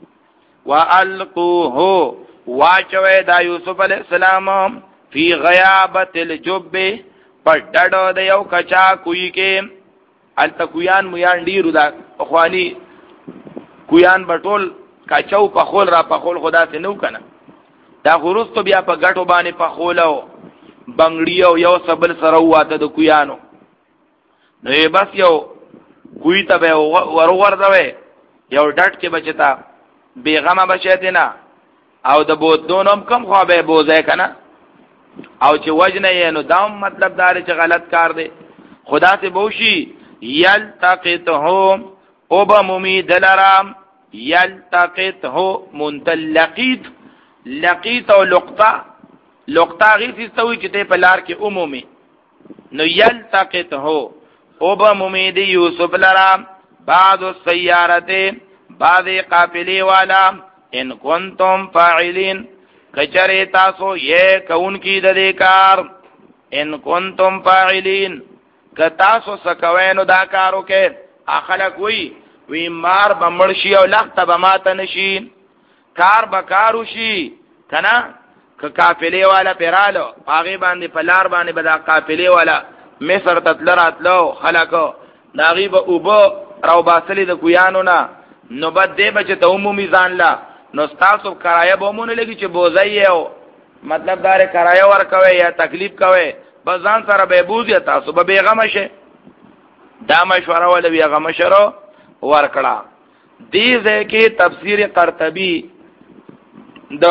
والقوه واچوي دا یوسف علی السلام فی غیابت الجب پر ډډو د یو کچکوئی کې التکویان میان ډیرو دا اخوانی کویان بټول کچاو په خول را په خول خدا ته نو کنه دا غروستو بیا په غټو باندې په خولو بنگړیو یو سبل سره واته د کویانو نو بس یو کوی ته به ور ورځوي یو ډټ کې بچتا بیغمه بچته نه او د بوتونم کم خو به بوزه کنه او چې وجنه یې نو داوم مطلب دار چې غلط کار دی خدا ته بوشي یلتقطهم او بمومی دلرام یلتقطه منتلقیت لقیت او لقطه لقطه غیر سیستوی چې ته په لار کې عمومي نو یلتقطه او بمومی دی یوسف لرام بعض السیارته بعض قافلی والا ان کنتم فاعلین کچره تاسو یہ کون کی د دې کار ان کنتم فاعلین ک تاسو سکوینو دا کارو کې اخلق وی وی مار بمړشی او لخت بمات نشی کار بکارو شي کنا ک قافله والا پیرالو هغه باندې پلار باندې بدا قافله والا مصر تتلراتلو خلقو داغي به اوبو راو باسلی د کویانو نا نو بد دې بچ ته عمومي ځان لا نو تاسو کرایه بومونه لګي چې بوزای یو مطلب دار کرایه ور کوي یا تکلیف کوي بس ځان سره به بوز یا تاسو به بیغمه شه دا مشوره ول بیا غم شرو ور کړه دې ځکه تفسیر قرطبی د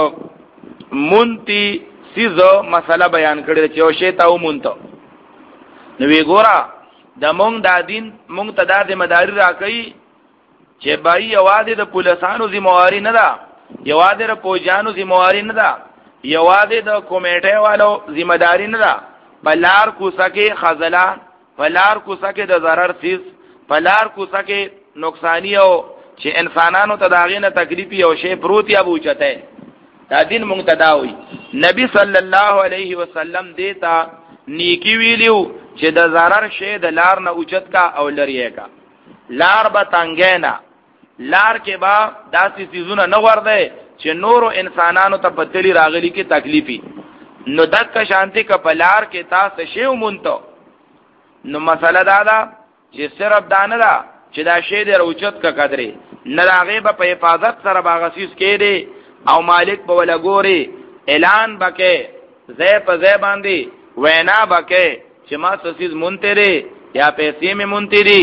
مونتی سیزو مسله بیان کړی چې او شی تاو مونته نو وی ګورا د مونږ د دین مونږ ته د مداري راکې چې بای یواده د پولیسانو ذمہواری نه ده یواده د پوجانو ذمہواری نه ده یواده د کمیټه والو ذمہداری نه ده بلار کوسکه خزلا بلار کوسکه د zarar سیز بلار کوسکه نقصانی او چې انسانانو ته داغینه تکلیفي او شی پروت یا بوچته دا دین مونږ ته داوي نبی صلی الله علیه وسلم دیتا نیکی ویلیو چې د zarar شی د لار نه اوچت کا او لریه کا لار به تنگینا لار کې با داسې سيزونه نه ورده چې نورو انسانانو ته پتلی راغلی کې تکلیفي نو دک شانتی کا پلار کې تاسو شیو مونته نو مسله دا ده چې صرف دانه دا چې دا شی د اوچت کا قدرې نه راغې په حفاظت سره باغسیس کېده او مالک په ولا ګوري اعلان بکې زې په زې باندې وینا بکې چې ما سسیز مونته ری یا پیسې می مونته ری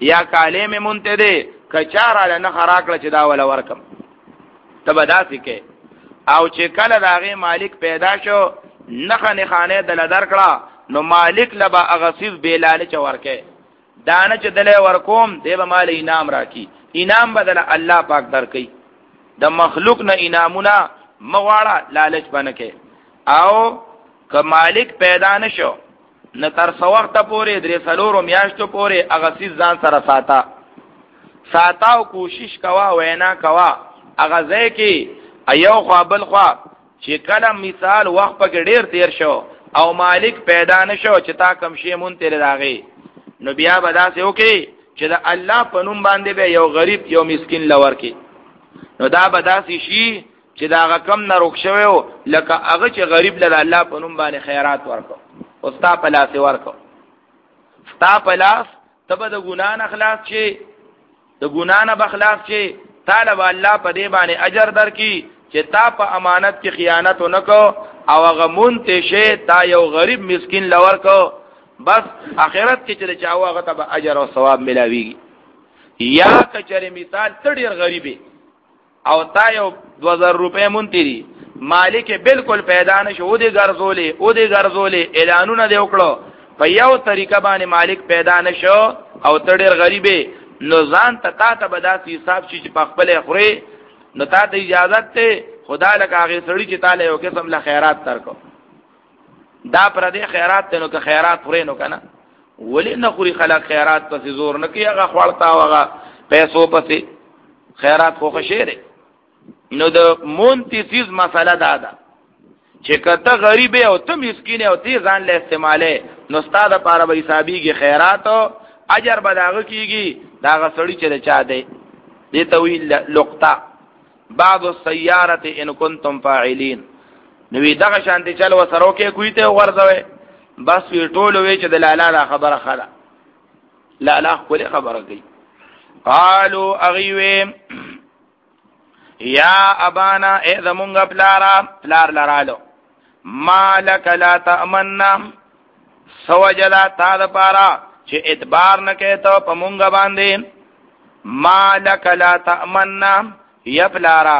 یا کاله مې مونته دي کچاره نه خراکړه چې دا ولا ورکم تبه داسې کې او چې کله داغه مالک پیدا شو نخه نه خانه دل درکړه نو مالک لبا اغسیز بیلاله چ ورکه دانه چې دل ورکوم دی به مال انعام راکی انعام بدل الله پاک درکې د مخلوق نه انعامونه مغواړه لالچ بنکه او که مالک پیدا نشو نه تر څو وخت پورې درې سلورو میاشتو پورې اغسیز ځان سره ساته ساته او کوشش کوا وینا کوا اغزه کې ایو خپل خوا چې کله مثال وخت په ډیر تیر شو او مالک پیدا نشو چې تا کم شی مون تیر راغی نو بیا به داسې وکي چې د الله په نوم باندې به یو غریب یو مسکین لور کی نو دا به داسې شي چې دا کم نه روک شوی لکه هغه چې غریب له الله په نوم باندې خیرات ورکو او ستا په لاس ورکو ستا په لاس تبه د ګنا نه خلاص شي د ګنا نه بخلاص شي طالب الله په دې باندې اجر درکې چې تا په امانت کې خیانت ونکو او هغه مونته شي تا یو غریب مسکین لور کو بس اخرت کې چې چاو هغه ته اجر او ثواب ملاويږي یا کچره مثال تډیر غریبي او تا یو دو هزار روپے مونته دي مالک بالکل پیدا نشو او دې ګرځولې او دې ګرځولې اعلانونه دی وکړو په یو طریقه باندې مالک پیدا نشو او تډیر غریبي نو ځان ته تا ته بداسي حساب شي چې په خپل خوري نو تا ته اجازه ته خدا لکه هغه سړی چې تعالی یو قسم له خیرات ترکو دا پر دې خیرات ته نو که خیرات خوري نو کنه ولی نه خوري خلک خیرات پسې زور نه کوي هغه خړتا هغه پیسو پسې خیرات خو خشيره نو د مونتی چیز مسله دا ده چې کته غریب او ته مسکین او ته ځان له استعماله نو ستاد لپاره به حسابيږي خیرات او اجر بداغه کیږي دا غسړی چې چا دی دې تویل لقطه بعض السياره ان كنتم فاعلين نو دغه شانتي چل وسرو کې کوی ته ورځوي بس وی ټول وی چې د لالا دا خبره خلا لالا خپل خبره کوي قالوا اغيوي یا ابانا اذا مونږ پلارا پلار لرالو مالک لا تامنا سوجلا تا د پارا چې اعتبار نه کوي ته په مونږ باندې مالک لا تامنا یا پلارا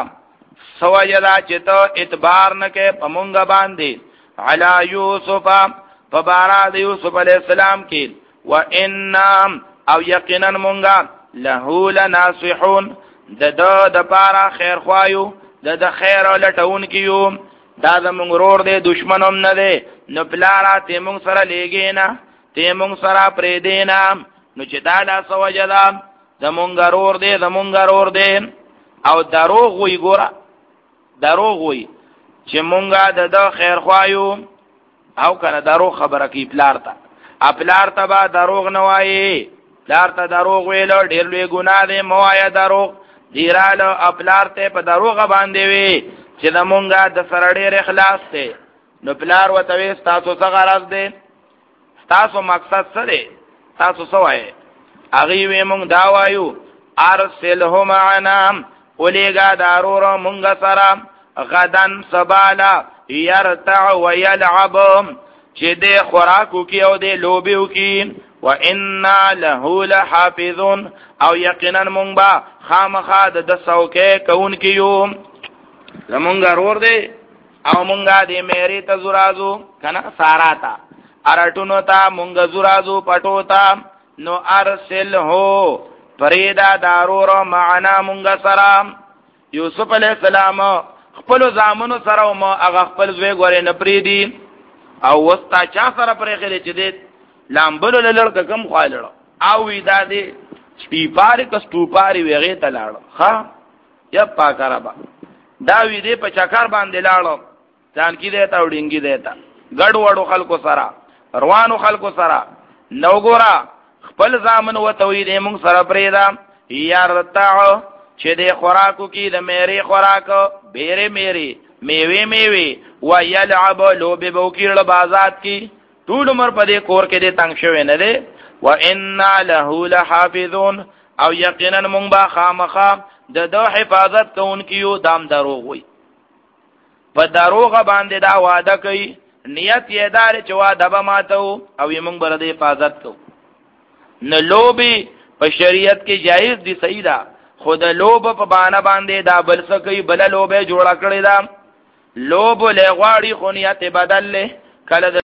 سوجلا چې ته اعتبار نه کوي په مونږ باندې علی یوسف فبارا د یوسف علی السلام کې و ان او یقینا مونږ له لناصحون د د د پارا خیر خوایو د د خیر لټون کیو دا د مونږ رور دی دشمنوم نه دی نو پلارا ته مونږ سره لګی نه ته مونږ سره پرې دینا نو چې دا لا سوجدا د مونږ رور دی د مونږ رور دی او دروغ وی ګورا دروغ وی چې مونږه د د خیر خوایو او کنه دروغ خبره کی پلار ته خپلار ته با دروغ نه وایي پلار ته دروغ ویلو ډیر لوی ګناه دی موایا دروغ دیرالو خپلار ته په دروغ باندې وی چې د مونږه د سره ډیر اخلاص ته نو پلار وته وي تاسو څنګه غرض دی تاسو مقصد څه دی تاسو څه وایي اغي وی مونږ دا وایو ارسلهم معنا ولېګا دارور مونږ سره غدن سبالا يرتع ويلعب چې دې خوراکو کې او دې لوبيو کې وَإِنَّا لَهُ لَحَافِظُونَ او یقینا مونږ با خامخا د سوکه کون کیو زمونږ رور دی او مونږه دې مېری ته زورازو کنه ساراتا ارټونو تا مونږ زورازو پټو تا نو ارسل هو فریدا دارور معنا مونږ سره یوسف علی السلام خپل زامنو سره ما هغه خپل زوی غوري نه پریدي او وستا چا سره پرې خلې چې دې لامبلو لړک کم خالړ او ودا دې سپیپاری ک سټوپاری ویغه ته لاړ ها یا پاکاربا دا وی دې په چکر باندې لاړ ځان کې دې تا وډینګي دې تا ګډ وړو خلکو سره روانو خلکو سره نو ګورا خپل ځامن وتوي دې مونږ سره پریدا یارتع چې دې خوراکو کې د مېری خوراک بیره مېری میوه میوه و یلعب لوب بوکیرل بازات کی ټول عمر په دې کور کې دې تنگ شوی نه دی و ان له لحافظون او یقینا مونږ با خامخا د دو حفاظت کوونکیو دام دروغ وي په دروغ باندې دا وعده کوي نیت یې دار چې وعده به ماتو او یې مونږ بر دې حفاظت کو نه لوبي په شریعت کې جایز دي صحیح ده خود لوب په باندې باندې دا بل څه کوي بل لوبه جوړه کړی دا لوب له غواړي خو نیت بدل له کله